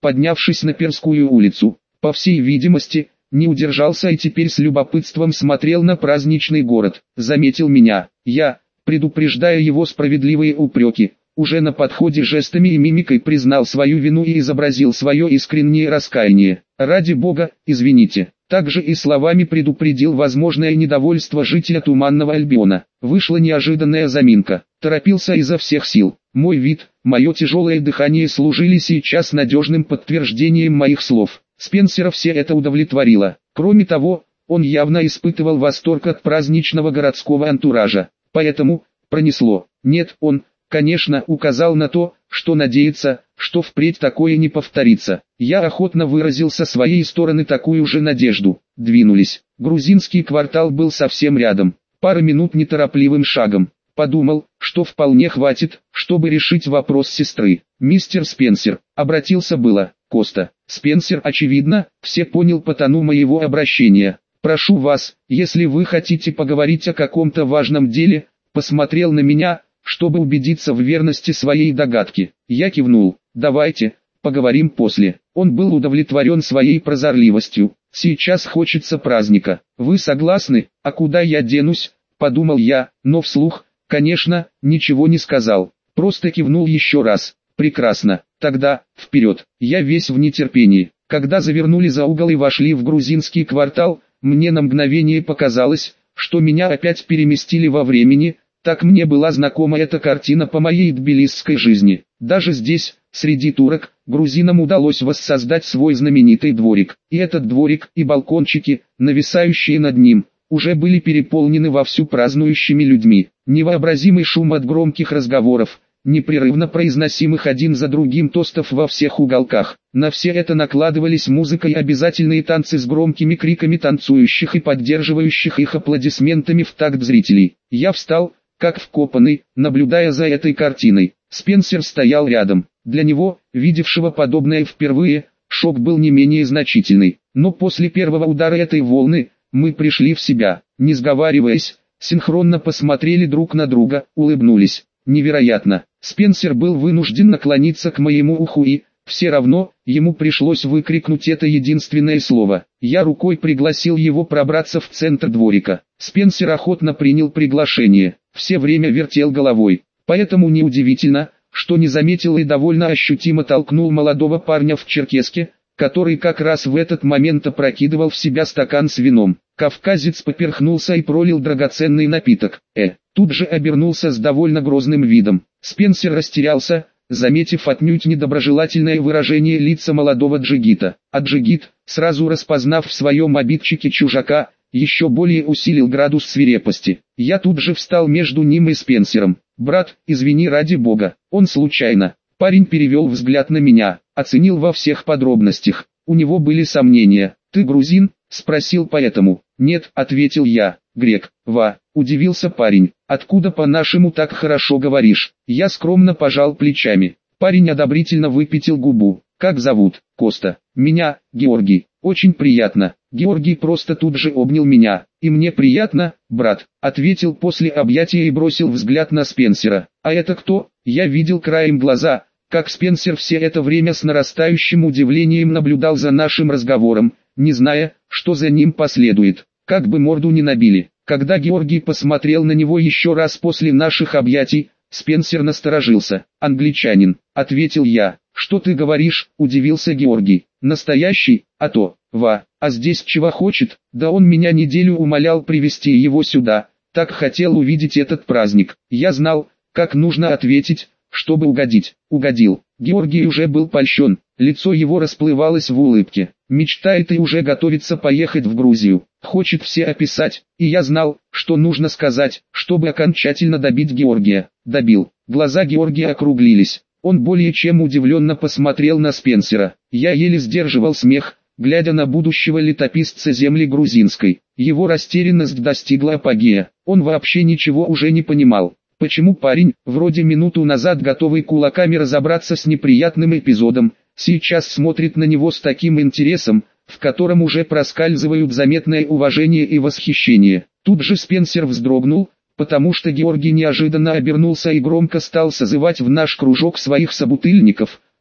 поднявшись на Перскую улицу. По всей видимости, не удержался и теперь с любопытством смотрел на праздничный город. Заметил меня. Я, предупреждая его справедливые упреки, уже на подходе жестами и мимикой признал свою вину и изобразил свое искреннее раскаяние. «Ради Бога, извините». Также и словами предупредил возможное недовольство жителя Туманного Альбиона. Вышла неожиданная заминка. Торопился изо всех сил. Мой вид, мое тяжелое дыхание служили сейчас надежным подтверждением моих слов. Спенсера все это удовлетворило. Кроме того, он явно испытывал восторг от праздничного городского антуража. Поэтому, пронесло. Нет, он, конечно, указал на то, что надеется, что впредь такое не повторится. Я охотно выразил со своей стороны такую же надежду. Двинулись. Грузинский квартал был совсем рядом. Пара минут неторопливым шагом. Подумал, что вполне хватит, чтобы решить вопрос сестры. «Мистер Спенсер», обратился было, Коста. Спенсер, очевидно, все понял по тону моего обращения. «Прошу вас, если вы хотите поговорить о каком-то важном деле», посмотрел на меня, чтобы убедиться в верности своей догадки. Я кивнул. «Давайте, поговорим после». Он был удовлетворен своей прозорливостью. «Сейчас хочется праздника. Вы согласны? А куда я денусь?» Подумал я, но вслух, конечно, ничего не сказал. Просто кивнул еще раз. «Прекрасно. Тогда, вперед». Я весь в нетерпении. Когда завернули за угол и вошли в грузинский квартал, мне на мгновение показалось, что меня опять переместили во времени. Так мне была знакома эта картина по моей тбилисской жизни. Даже здесь, среди турок, грузинам удалось воссоздать свой знаменитый дворик. И этот дворик, и балкончики, нависающие над ним, уже были переполнены вовсю празднующими людьми. Невообразимый шум от громких разговоров, непрерывно произносимых один за другим тостов во всех уголках. На все это накладывались музыка и обязательные танцы с громкими криками танцующих и поддерживающих их аплодисментами в такт зрителей. Я встал, как вкопанный, наблюдая за этой картиной. Спенсер стоял рядом. Для него, видевшего подобное впервые, шок был не менее значительный. Но после первого удара этой волны, мы пришли в себя. Не сговариваясь, синхронно посмотрели друг на друга, улыбнулись. Невероятно. Спенсер был вынужден наклониться к моему уху и, все равно, ему пришлось выкрикнуть это единственное слово. Я рукой пригласил его пробраться в центр дворика. Спенсер охотно принял приглашение. Все время вертел головой. Поэтому неудивительно, что не заметил и довольно ощутимо толкнул молодого парня в черкеске, который как раз в этот момент опрокидывал в себя стакан с вином. Кавказец поперхнулся и пролил драгоценный напиток. Э, тут же обернулся с довольно грозным видом. Спенсер растерялся, заметив отнюдь недоброжелательное выражение лица молодого джигита. А джигит, сразу распознав в своем обидчике чужака, еще более усилил градус свирепости. Я тут же встал между ним и Спенсером. «Брат, извини ради бога, он случайно». Парень перевел взгляд на меня, оценил во всех подробностях. У него были сомнения. «Ты грузин?» — спросил поэтому. «Нет», — ответил я. «Грек». «Ва», — удивился парень. «Откуда по-нашему так хорошо говоришь?» Я скромно пожал плечами. Парень одобрительно выпятил губу. «Как зовут?» «Коста». «Меня, Георгий». «Очень приятно». Георгий просто тут же обнял меня. «И мне приятно, брат», — ответил после объятия и бросил взгляд на Спенсера. «А это кто?» Я видел краем глаза, как Спенсер все это время с нарастающим удивлением наблюдал за нашим разговором, не зная, что за ним последует. Как бы морду не набили. Когда Георгий посмотрел на него еще раз после наших объятий, Спенсер насторожился. «Англичанин», — ответил я. «Что ты говоришь?» — удивился Георгий. «Настоящий? А то, ва, а здесь чего хочет? Да он меня неделю умолял привезти его сюда, так хотел увидеть этот праздник. Я знал, как нужно ответить, чтобы угодить». Угодил. Георгий уже был польщен, лицо его расплывалось в улыбке. Мечтает и уже готовится поехать в Грузию. Хочет все описать, и я знал, что нужно сказать, чтобы окончательно добить Георгия. Добил. Глаза Георгия округлились. Он более чем удивленно посмотрел на Спенсера. Я еле сдерживал смех, глядя на будущего летописца земли грузинской. Его растерянность достигла апогея. Он вообще ничего уже не понимал. Почему парень, вроде минуту назад готовый кулаками разобраться с неприятным эпизодом, сейчас смотрит на него с таким интересом, в котором уже проскальзывают заметное уважение и восхищение. Тут же Спенсер вздрогнул, потому что Георгий неожиданно обернулся и громко стал созывать в наш кружок своих собутыльников,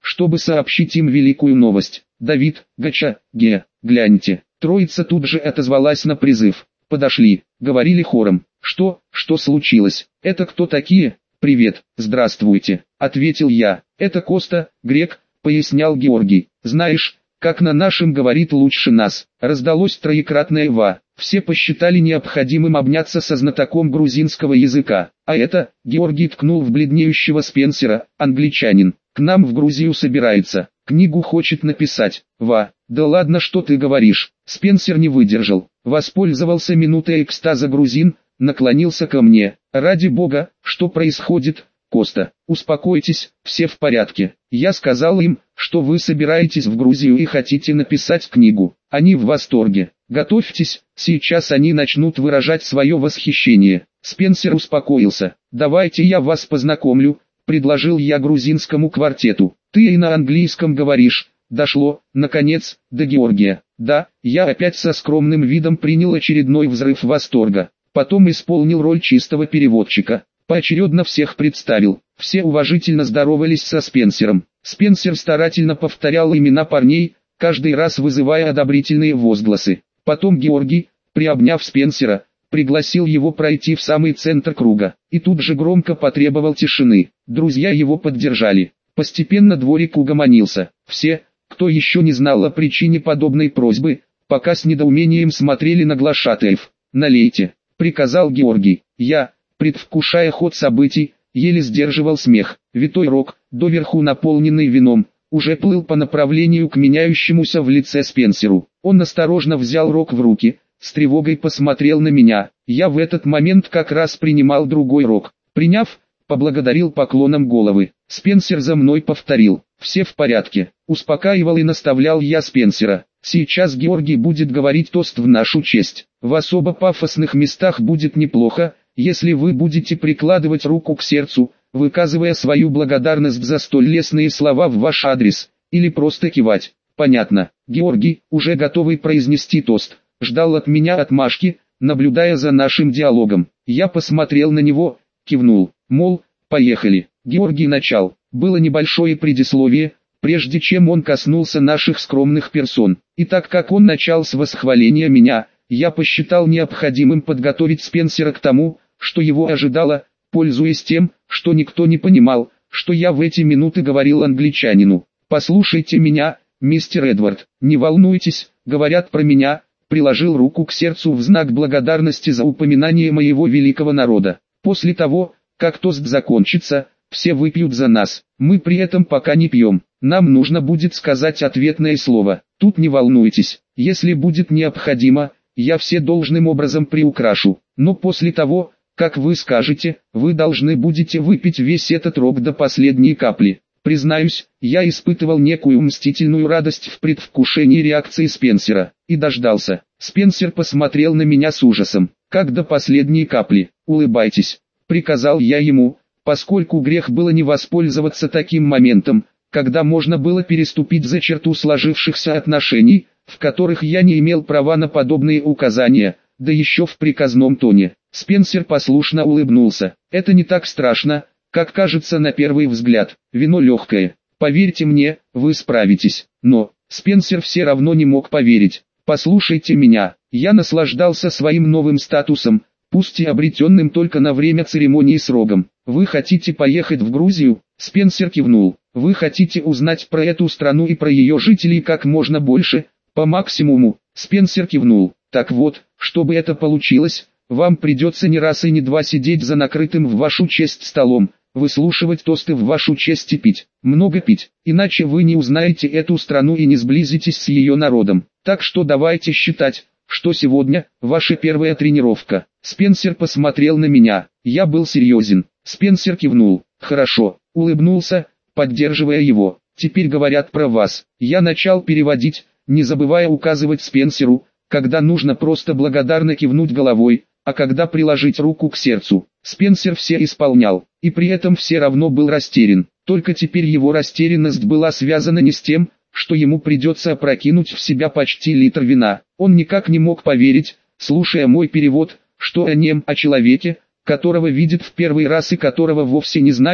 чтобы сообщить им великую новость. Давид, Гача, Ге, гляньте. Троица тут же отозвалась на призыв. Подошли, говорили хором. Что, что случилось? Это кто такие? Привет, здравствуйте, ответил я. Это Коста, грек, пояснял Георгий. Знаешь, как на нашем говорит лучше нас. Раздалось троекратное «ва». Все посчитали необходимым обняться со знатоком грузинского языка. А это, Георгий ткнул в бледнеющего Спенсера, англичанин. К нам в Грузию собирается, книгу хочет написать. Ва, да ладно, что ты говоришь. Спенсер не выдержал, воспользовался минутой экстаза грузин, наклонился ко мне. Ради бога, что происходит? Коста, успокойтесь, все в порядке. Я сказал им, что вы собираетесь в Грузию и хотите написать книгу. Они в восторге. Готовьтесь, сейчас они начнут выражать свое восхищение. Спенсер успокоился. Давайте я вас познакомлю, предложил я грузинскому квартету. Ты и на английском говоришь. Дошло, наконец, до Георгия. Да, я опять со скромным видом принял очередной взрыв восторга. Потом исполнил роль чистого переводчика. Поочередно всех представил. Все уважительно здоровались со Спенсером. Спенсер старательно повторял имена парней, каждый раз вызывая одобрительные возгласы. Потом Георгий, приобняв Спенсера, пригласил его пройти в самый центр круга, и тут же громко потребовал тишины. Друзья его поддержали. Постепенно дворик угомонился. Все, кто еще не знал о причине подобной просьбы, пока с недоумением смотрели на глашатаев. «Налейте», — приказал Георгий. Я, предвкушая ход событий, еле сдерживал смех. Витой рог, доверху наполненный вином, уже плыл по направлению к меняющемуся в лице Спенсеру. Он осторожно взял рог в руки, с тревогой посмотрел на меня. Я в этот момент как раз принимал другой рог. Приняв, поблагодарил поклоном головы. Спенсер за мной повторил. «Все в порядке», успокаивал и наставлял я Спенсера. «Сейчас Георгий будет говорить тост в нашу честь. В особо пафосных местах будет неплохо, если вы будете прикладывать руку к сердцу, выказывая свою благодарность за столь лестные слова в ваш адрес, или просто кивать». Понятно. Георгий, уже готовый произнести тост, ждал от меня отмашки, наблюдая за нашим диалогом. Я посмотрел на него, кивнул, мол, поехали. Георгий начал. Было небольшое предисловие, прежде чем он коснулся наших скромных персон. И так как он начал с восхваления меня, я посчитал необходимым подготовить Спенсера к тому, что его ожидало, пользуясь тем, что никто не понимал, что я в эти минуты говорил англичанину. «Послушайте меня, мистер Эдвард, не волнуйтесь, говорят про меня», приложил руку к сердцу в знак благодарности за упоминание моего великого народа. «После того, как тост закончится, все выпьют за нас, мы при этом пока не пьем, нам нужно будет сказать ответное слово. Тут не волнуйтесь, если будет необходимо, я все должным образом приукрашу, но после того, как вы скажете, вы должны будете выпить весь этот рог до последней капли». Признаюсь, я испытывал некую мстительную радость в предвкушении реакции Спенсера, и дождался. Спенсер посмотрел на меня с ужасом. «Как до последней капли, улыбайтесь», — приказал я ему, поскольку грех было не воспользоваться таким моментом, когда можно было переступить за черту сложившихся отношений, в которых я не имел права на подобные указания, да еще в приказном тоне. Спенсер послушно улыбнулся. «Это не так страшно, как кажется на первый взгляд, вино легкое. Поверьте мне, вы справитесь». Но Спенсер все равно не мог поверить. «Послушайте меня, я наслаждался своим новым статусом, пусть и обретенным только на время церемонии с рогом. Вы хотите поехать в Грузию?» Спенсер кивнул. «Вы хотите узнать про эту страну и про ее жителей как можно больше, по максимуму?» Спенсер кивнул. «Так вот, чтобы это получилось, вам придется не раз и не два сидеть за накрытым в вашу честь столом, выслушивать тосты в вашу честь и пить, много пить, иначе вы не узнаете эту страну и не сблизитесь с ее народом. Так что давайте считать, что сегодня ваша первая тренировка». Спенсер посмотрел на меня, я был серьезен. Спенсер кивнул. «Хорошо», улыбнулся, поддерживая его. «Теперь говорят про вас». Я начал переводить, не забывая указывать Спенсеру, когда нужно просто благодарно кивнуть головой, а когда приложить руку к сердцу. Спенсер все исполнял, и при этом все равно был растерян. Только теперь его растерянность была связана не с тем, что ему придется опрокинуть в себя почти литр вина. Он никак не мог поверить, слушая мой перевод, что о нем, о человеке, которого видят в первый раз и которого вовсе не знают,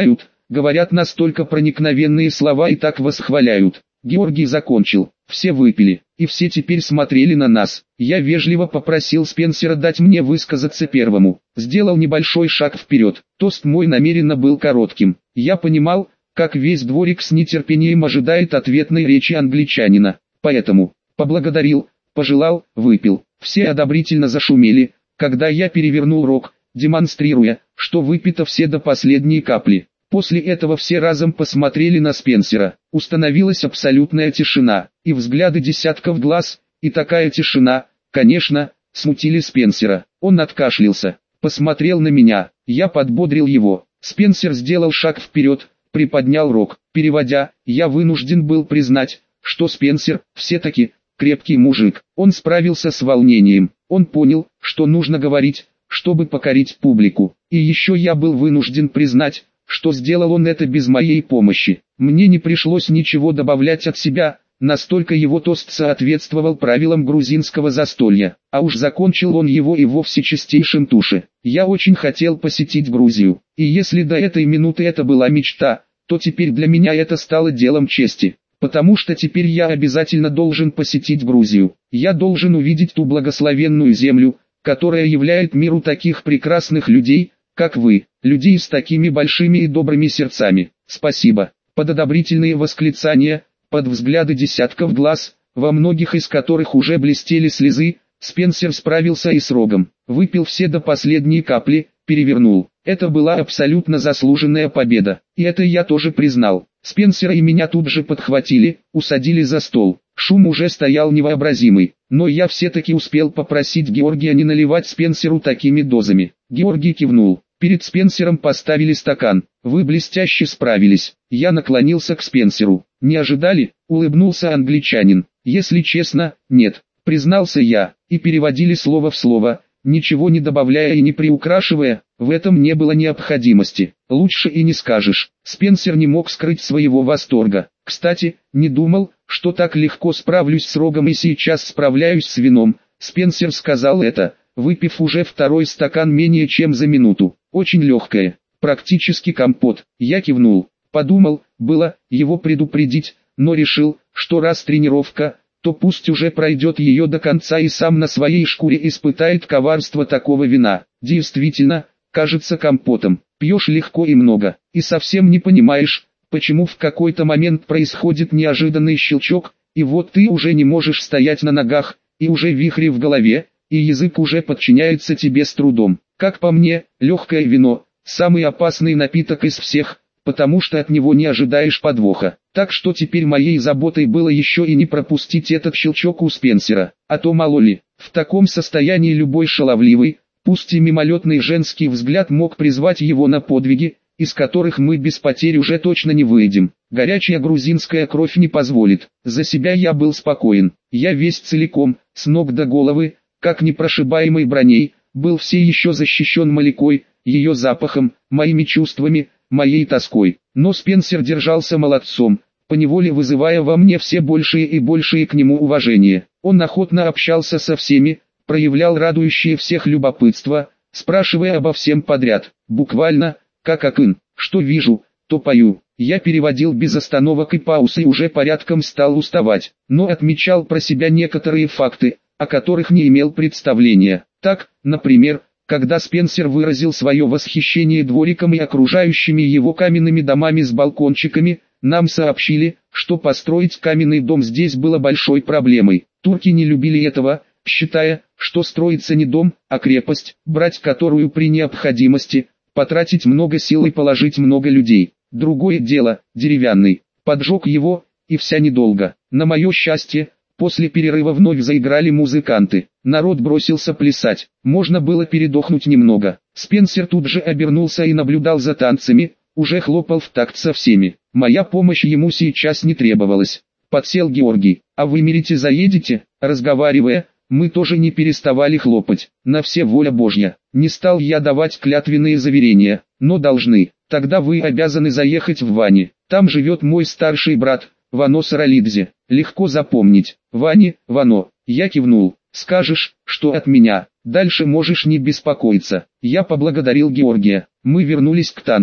Говорят настолько проникновенные слова и так восхваляют. Георгий закончил. Все выпили, и все теперь смотрели на нас. Я вежливо попросил Спенсера дать мне высказаться первому. Сделал небольшой шаг вперед. Тост мой намеренно был коротким. Я понимал, как весь дворик с нетерпением ожидает ответной речи англичанина. Поэтому поблагодарил, пожелал, выпил. Все одобрительно зашумели, когда я перевернул рог, демонстрируя, что выпито все до последней капли. После этого все разом посмотрели на Спенсера. Установилась абсолютная тишина, и взгляды десятков глаз, и такая тишина, конечно, смутили Спенсера. Он откашлялся, посмотрел на меня, я подбодрил его. Спенсер сделал шаг вперед, приподнял рог. Переводя, я вынужден был признать, что Спенсер, все-таки, крепкий мужик. Он справился с волнением, он понял, что нужно говорить, чтобы покорить публику. И еще я был вынужден признать, что сделал он это без моей помощи. Мне не пришлось ничего добавлять от себя, настолько его тост соответствовал правилам грузинского застолья. А уж закончил он его и вовсе чистейшим туше. Я очень хотел посетить Грузию, и если до этой минуты это была мечта, то теперь для меня это стало делом чести. Потому что теперь я обязательно должен посетить Грузию. Я должен увидеть ту благословенную землю, которая являет миру таких прекрасных людей, как вы, людей с такими большими и добрыми сердцами. Спасибо. Под одобрительные восклицания, под взгляды десятков глаз, во многих из которых уже блестели слезы, Спенсер справился и с рогом. Выпил все до последней капли, перевернул. Это была абсолютно заслуженная победа. И это я тоже признал. Спенсера и меня тут же подхватили, усадили за стол. Шум уже стоял невообразимый, но я все-таки успел попросить Георгия не наливать Спенсеру такими дозами. Георгий кивнул. Перед Спенсером поставили стакан. Вы блестяще справились. Я наклонился к Спенсеру. Не ожидали? Улыбнулся англичанин. Если честно, нет, признался я. И переводили слово в слово, ничего не добавляя и не приукрашивая. В этом не было необходимости. Лучше и не скажешь. Спенсер не мог скрыть своего восторга. Кстати, не думал, что так легко справлюсь с рогом и сейчас справляюсь с вином. Спенсер сказал это, выпив уже второй стакан менее чем за минуту. Очень легкое, практически компот. Я кивнул. Подумал, было, его предупредить, но решил, что раз тренировка, то пусть уже пройдет ее до конца и сам на своей шкуре испытает коварство такого вина. Действительно, кажется компотом. Пьешь легко и много, и совсем не понимаешь, почему в какой-то момент происходит неожиданный щелчок, и вот ты уже не можешь стоять на ногах, и уже вихри в голове, и язык уже подчиняется тебе с трудом. Как по мне, легкое вино – самый опасный напиток из всех, потому что от него не ожидаешь подвоха. Так что теперь моей заботой было еще и не пропустить этот щелчок у Спенсера, а то мало ли, в таком состоянии любой шаловливый, пусть и мимолетный женский взгляд мог призвать его на подвиги, из которых мы без потерь уже точно не выйдем. Горячая грузинская кровь не позволит. За себя я был спокоен. Я весь целиком, с ног до головы, как непрошибаемой броней, был все еще защищен Маликой, ее запахом, моими чувствами, моей тоской. Но Спенсер держался молодцом, поневоле вызывая во мне все большее и большее к нему уважение. Он охотно общался со всеми, проявлял радующее всех любопытство, спрашивая обо всем подряд, буквально, как Акын, что вижу, то пою. Я переводил без остановок и пауз и уже порядком стал уставать, но отмечал про себя некоторые факты, о которых не имел представления. Так, например, когда Спенсер выразил свое восхищение двориком и окружающими его каменными домами с балкончиками, нам сообщили, что построить каменный дом здесь было большой проблемой. Турки не любили этого, считая, что строится не дом, а крепость, брать которую при необходимости, потратить много сил и положить много людей. Другое дело, деревянный, поджег его, и вся недолго. На мое счастье, после перерыва вновь заиграли музыканты. Народ бросился плясать. Можно было передохнуть немного. Спенсер тут же обернулся и наблюдал за танцами, уже хлопал в такт со всеми. Моя помощь ему сейчас не требовалась. Подсел Георгий. А вы мирите заедете? Разговаривая, мы тоже не переставали хлопать. На все воля Божья. Не стал я давать клятвенные заверения, но должны. Тогда вы обязаны заехать в Вани. Там живет мой старший брат, Вано Саралидзе. Легко запомнить. Вани, Вано. Я кивнул. Скажешь, что от меня. Дальше можешь не беспокоиться. Я поблагодарил Георгия. Мы вернулись к танцам.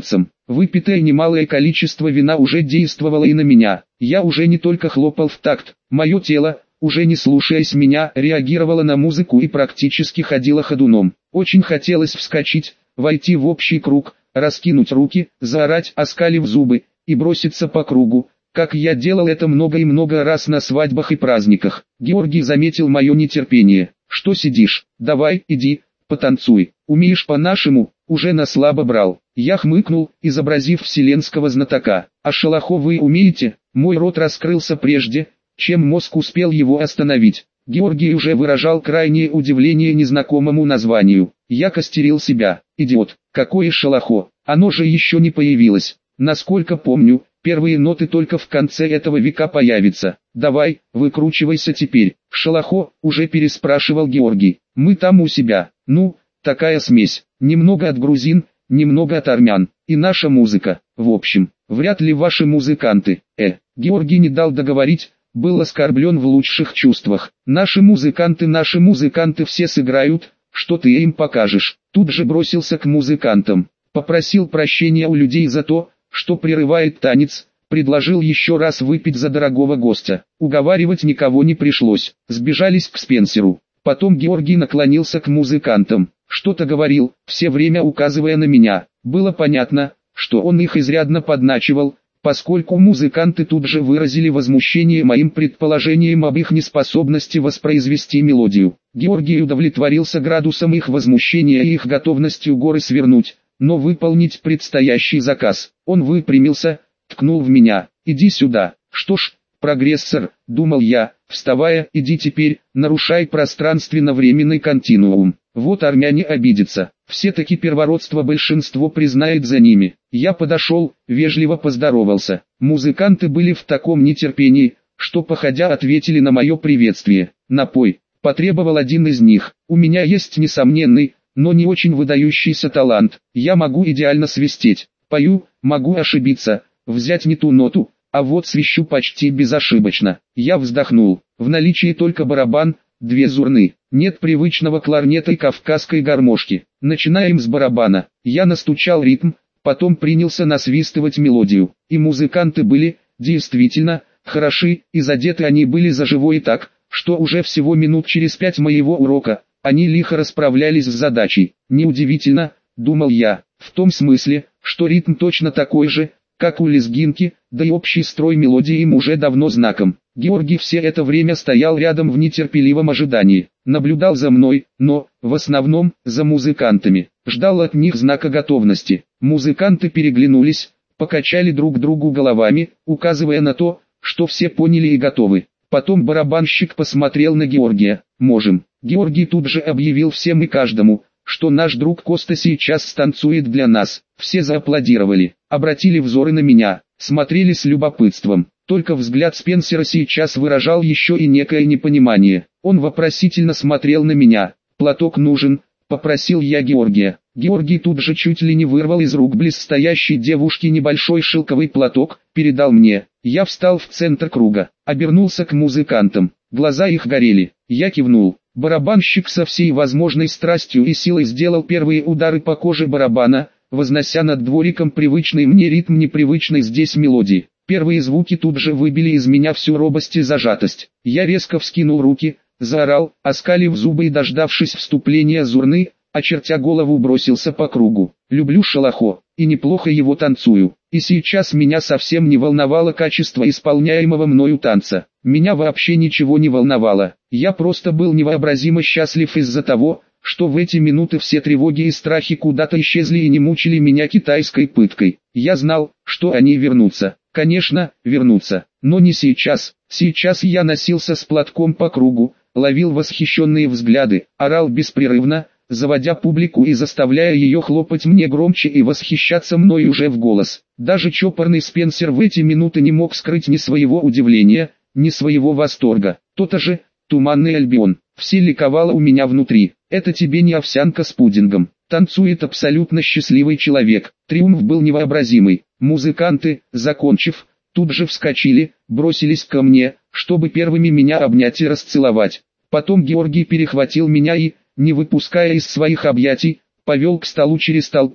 Выпитое немалое количество вина уже действовало и на меня. Я уже не только хлопал в такт, мое тело, уже не слушаясь меня, реагировало на музыку и практически ходило ходуном. Очень хотелось вскочить, войти в общий круг, раскинуть руки, заорать, оскалив зубы, и броситься по кругу, как я делал это много и много раз на свадьбах и праздниках. Георгий заметил мое нетерпение. «Что сидишь? Давай, иди, потанцуй. Умеешь по-нашему?» Уже на слабо брал. Я хмыкнул, изобразив вселенского знатока. «А шалахо вы умеете?» Мой рот раскрылся прежде, чем мозг успел его остановить. Георгий уже выражал крайнее удивление незнакомому названию. Я костерил себя. «Идиот, какое шалахо? Оно же еще не появилось. Насколько помню, первые ноты только в конце этого века появятся. Давай, выкручивайся теперь». «Шалахо», уже переспрашивал Георгий. «Мы там у себя. Ну, такая смесь. Немного от грузин, немного от армян. И наша музыка. В общем, вряд ли ваши музыканты». Э, Георгий не дал договорить, был оскорблен в лучших чувствах. «Наши музыканты, наши музыканты все сыграют, что ты им покажешь». Тут же бросился к музыкантам. Попросил прощения у людей за то, что прерывает танец, предложил еще раз выпить за дорогого гостя. Уговаривать никого не пришлось, сбежались к Спенсеру. Потом Георгий наклонился к музыкантам, что-то говорил, все время указывая на меня. Было понятно, что он их изрядно подначивал, поскольку музыканты тут же выразили возмущение моим предположением об их неспособности воспроизвести мелодию. Георгий удовлетворился градусом их возмущения и их готовностью горы свернуть, но выполнить предстоящий заказ. Он выпрямился, ткнул в меня. «Иди сюда». «Что ж, прогрессор», — думал я, вставая, «иди теперь, нарушай пространственно-временный континуум». Вот армяне обидятся. Все-таки первородство большинство признает за ними. Я подошел, вежливо поздоровался. Музыканты были в таком нетерпении, что походя ответили на мое приветствие. «Напой», — потребовал один из них. «У меня есть несомненный, но не очень выдающийся талант. Я могу идеально свистеть. Пою, могу ошибиться, взять не ту ноту, а вот свищу почти безошибочно». Я вздохнул. В наличии только барабан, две зурны. Нет привычного кларнета и кавказской гармошки. Начинаем с барабана. Я настучал ритм, потом принялся насвистывать мелодию. И музыканты были, действительно, хороши, и задеты они были за живое так, что уже всего минут через пять моего урока, они лихо расправлялись с задачей. Неудивительно, думал я, в том смысле, что ритм точно такой же, как у лезгинки, да и общий строй мелодии им уже давно знаком. Георгий все это время стоял рядом в нетерпеливом ожидании, наблюдал за мной, но, в основном, за музыкантами, ждал от них знака готовности. Музыканты переглянулись, покачали друг другу головами, указывая на то, что все поняли и готовы. Потом барабанщик посмотрел на Георгия. «Можем». Георгий тут же объявил всем и каждому, что наш друг Коста сейчас станцует для нас. Все зааплодировали, обратили взоры на меня, смотрели с любопытством. Только взгляд Спенсера сейчас выражал еще и некое непонимание. Он вопросительно смотрел на меня. «Платок нужен», — попросил я Георгия. Георгий тут же чуть ли не вырвал из рук близстоящей девушки небольшой шелковый платок, передал мне. Я встал в центр круга, обернулся к музыкантам. Глаза их горели. Я кивнул. Барабанщик со всей возможной страстью и силой сделал первые удары по коже барабана, вознося над двориком привычный мне ритм непривычной здесь мелодии. Первые звуки тут же выбили из меня всю робость и зажатость. Я резко вскинул руки, заорал, оскалив зубы и дождавшись вступления зурны, очертя голову бросился по кругу. Люблю шалахо, и неплохо его танцую. И сейчас меня совсем не волновало качество исполняемого мною танца. Меня вообще ничего не волновало. Я просто был невообразимо счастлив из-за того, что в эти минуты все тревоги и страхи куда-то исчезли и не мучили меня китайской пыткой. Я знал, что они вернутся. Конечно, вернутся, но не сейчас. Сейчас я носился с платком по кругу, ловил восхищенные взгляды, орал беспрерывно, заводя публику и заставляя ее хлопать мне громче и восхищаться мной уже в голос. Даже чопорный Спенсер в эти минуты не мог скрыть ни своего удивления, ни своего восторга. То-то же, Туманный Альбион, все ликовало у меня внутри. Это тебе не овсянка с пудингом. Танцует абсолютно счастливый человек. Триумф был невообразимый. Музыканты, закончив, тут же вскочили, бросились ко мне, чтобы первыми меня обнять и расцеловать. Потом Георгий перехватил меня и, не выпуская из своих объятий, повел к столу через толпу,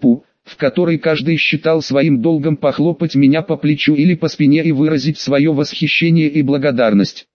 в которой каждый считал своим долгом похлопать меня по плечу или по спине и выразить свое восхищение и благодарность.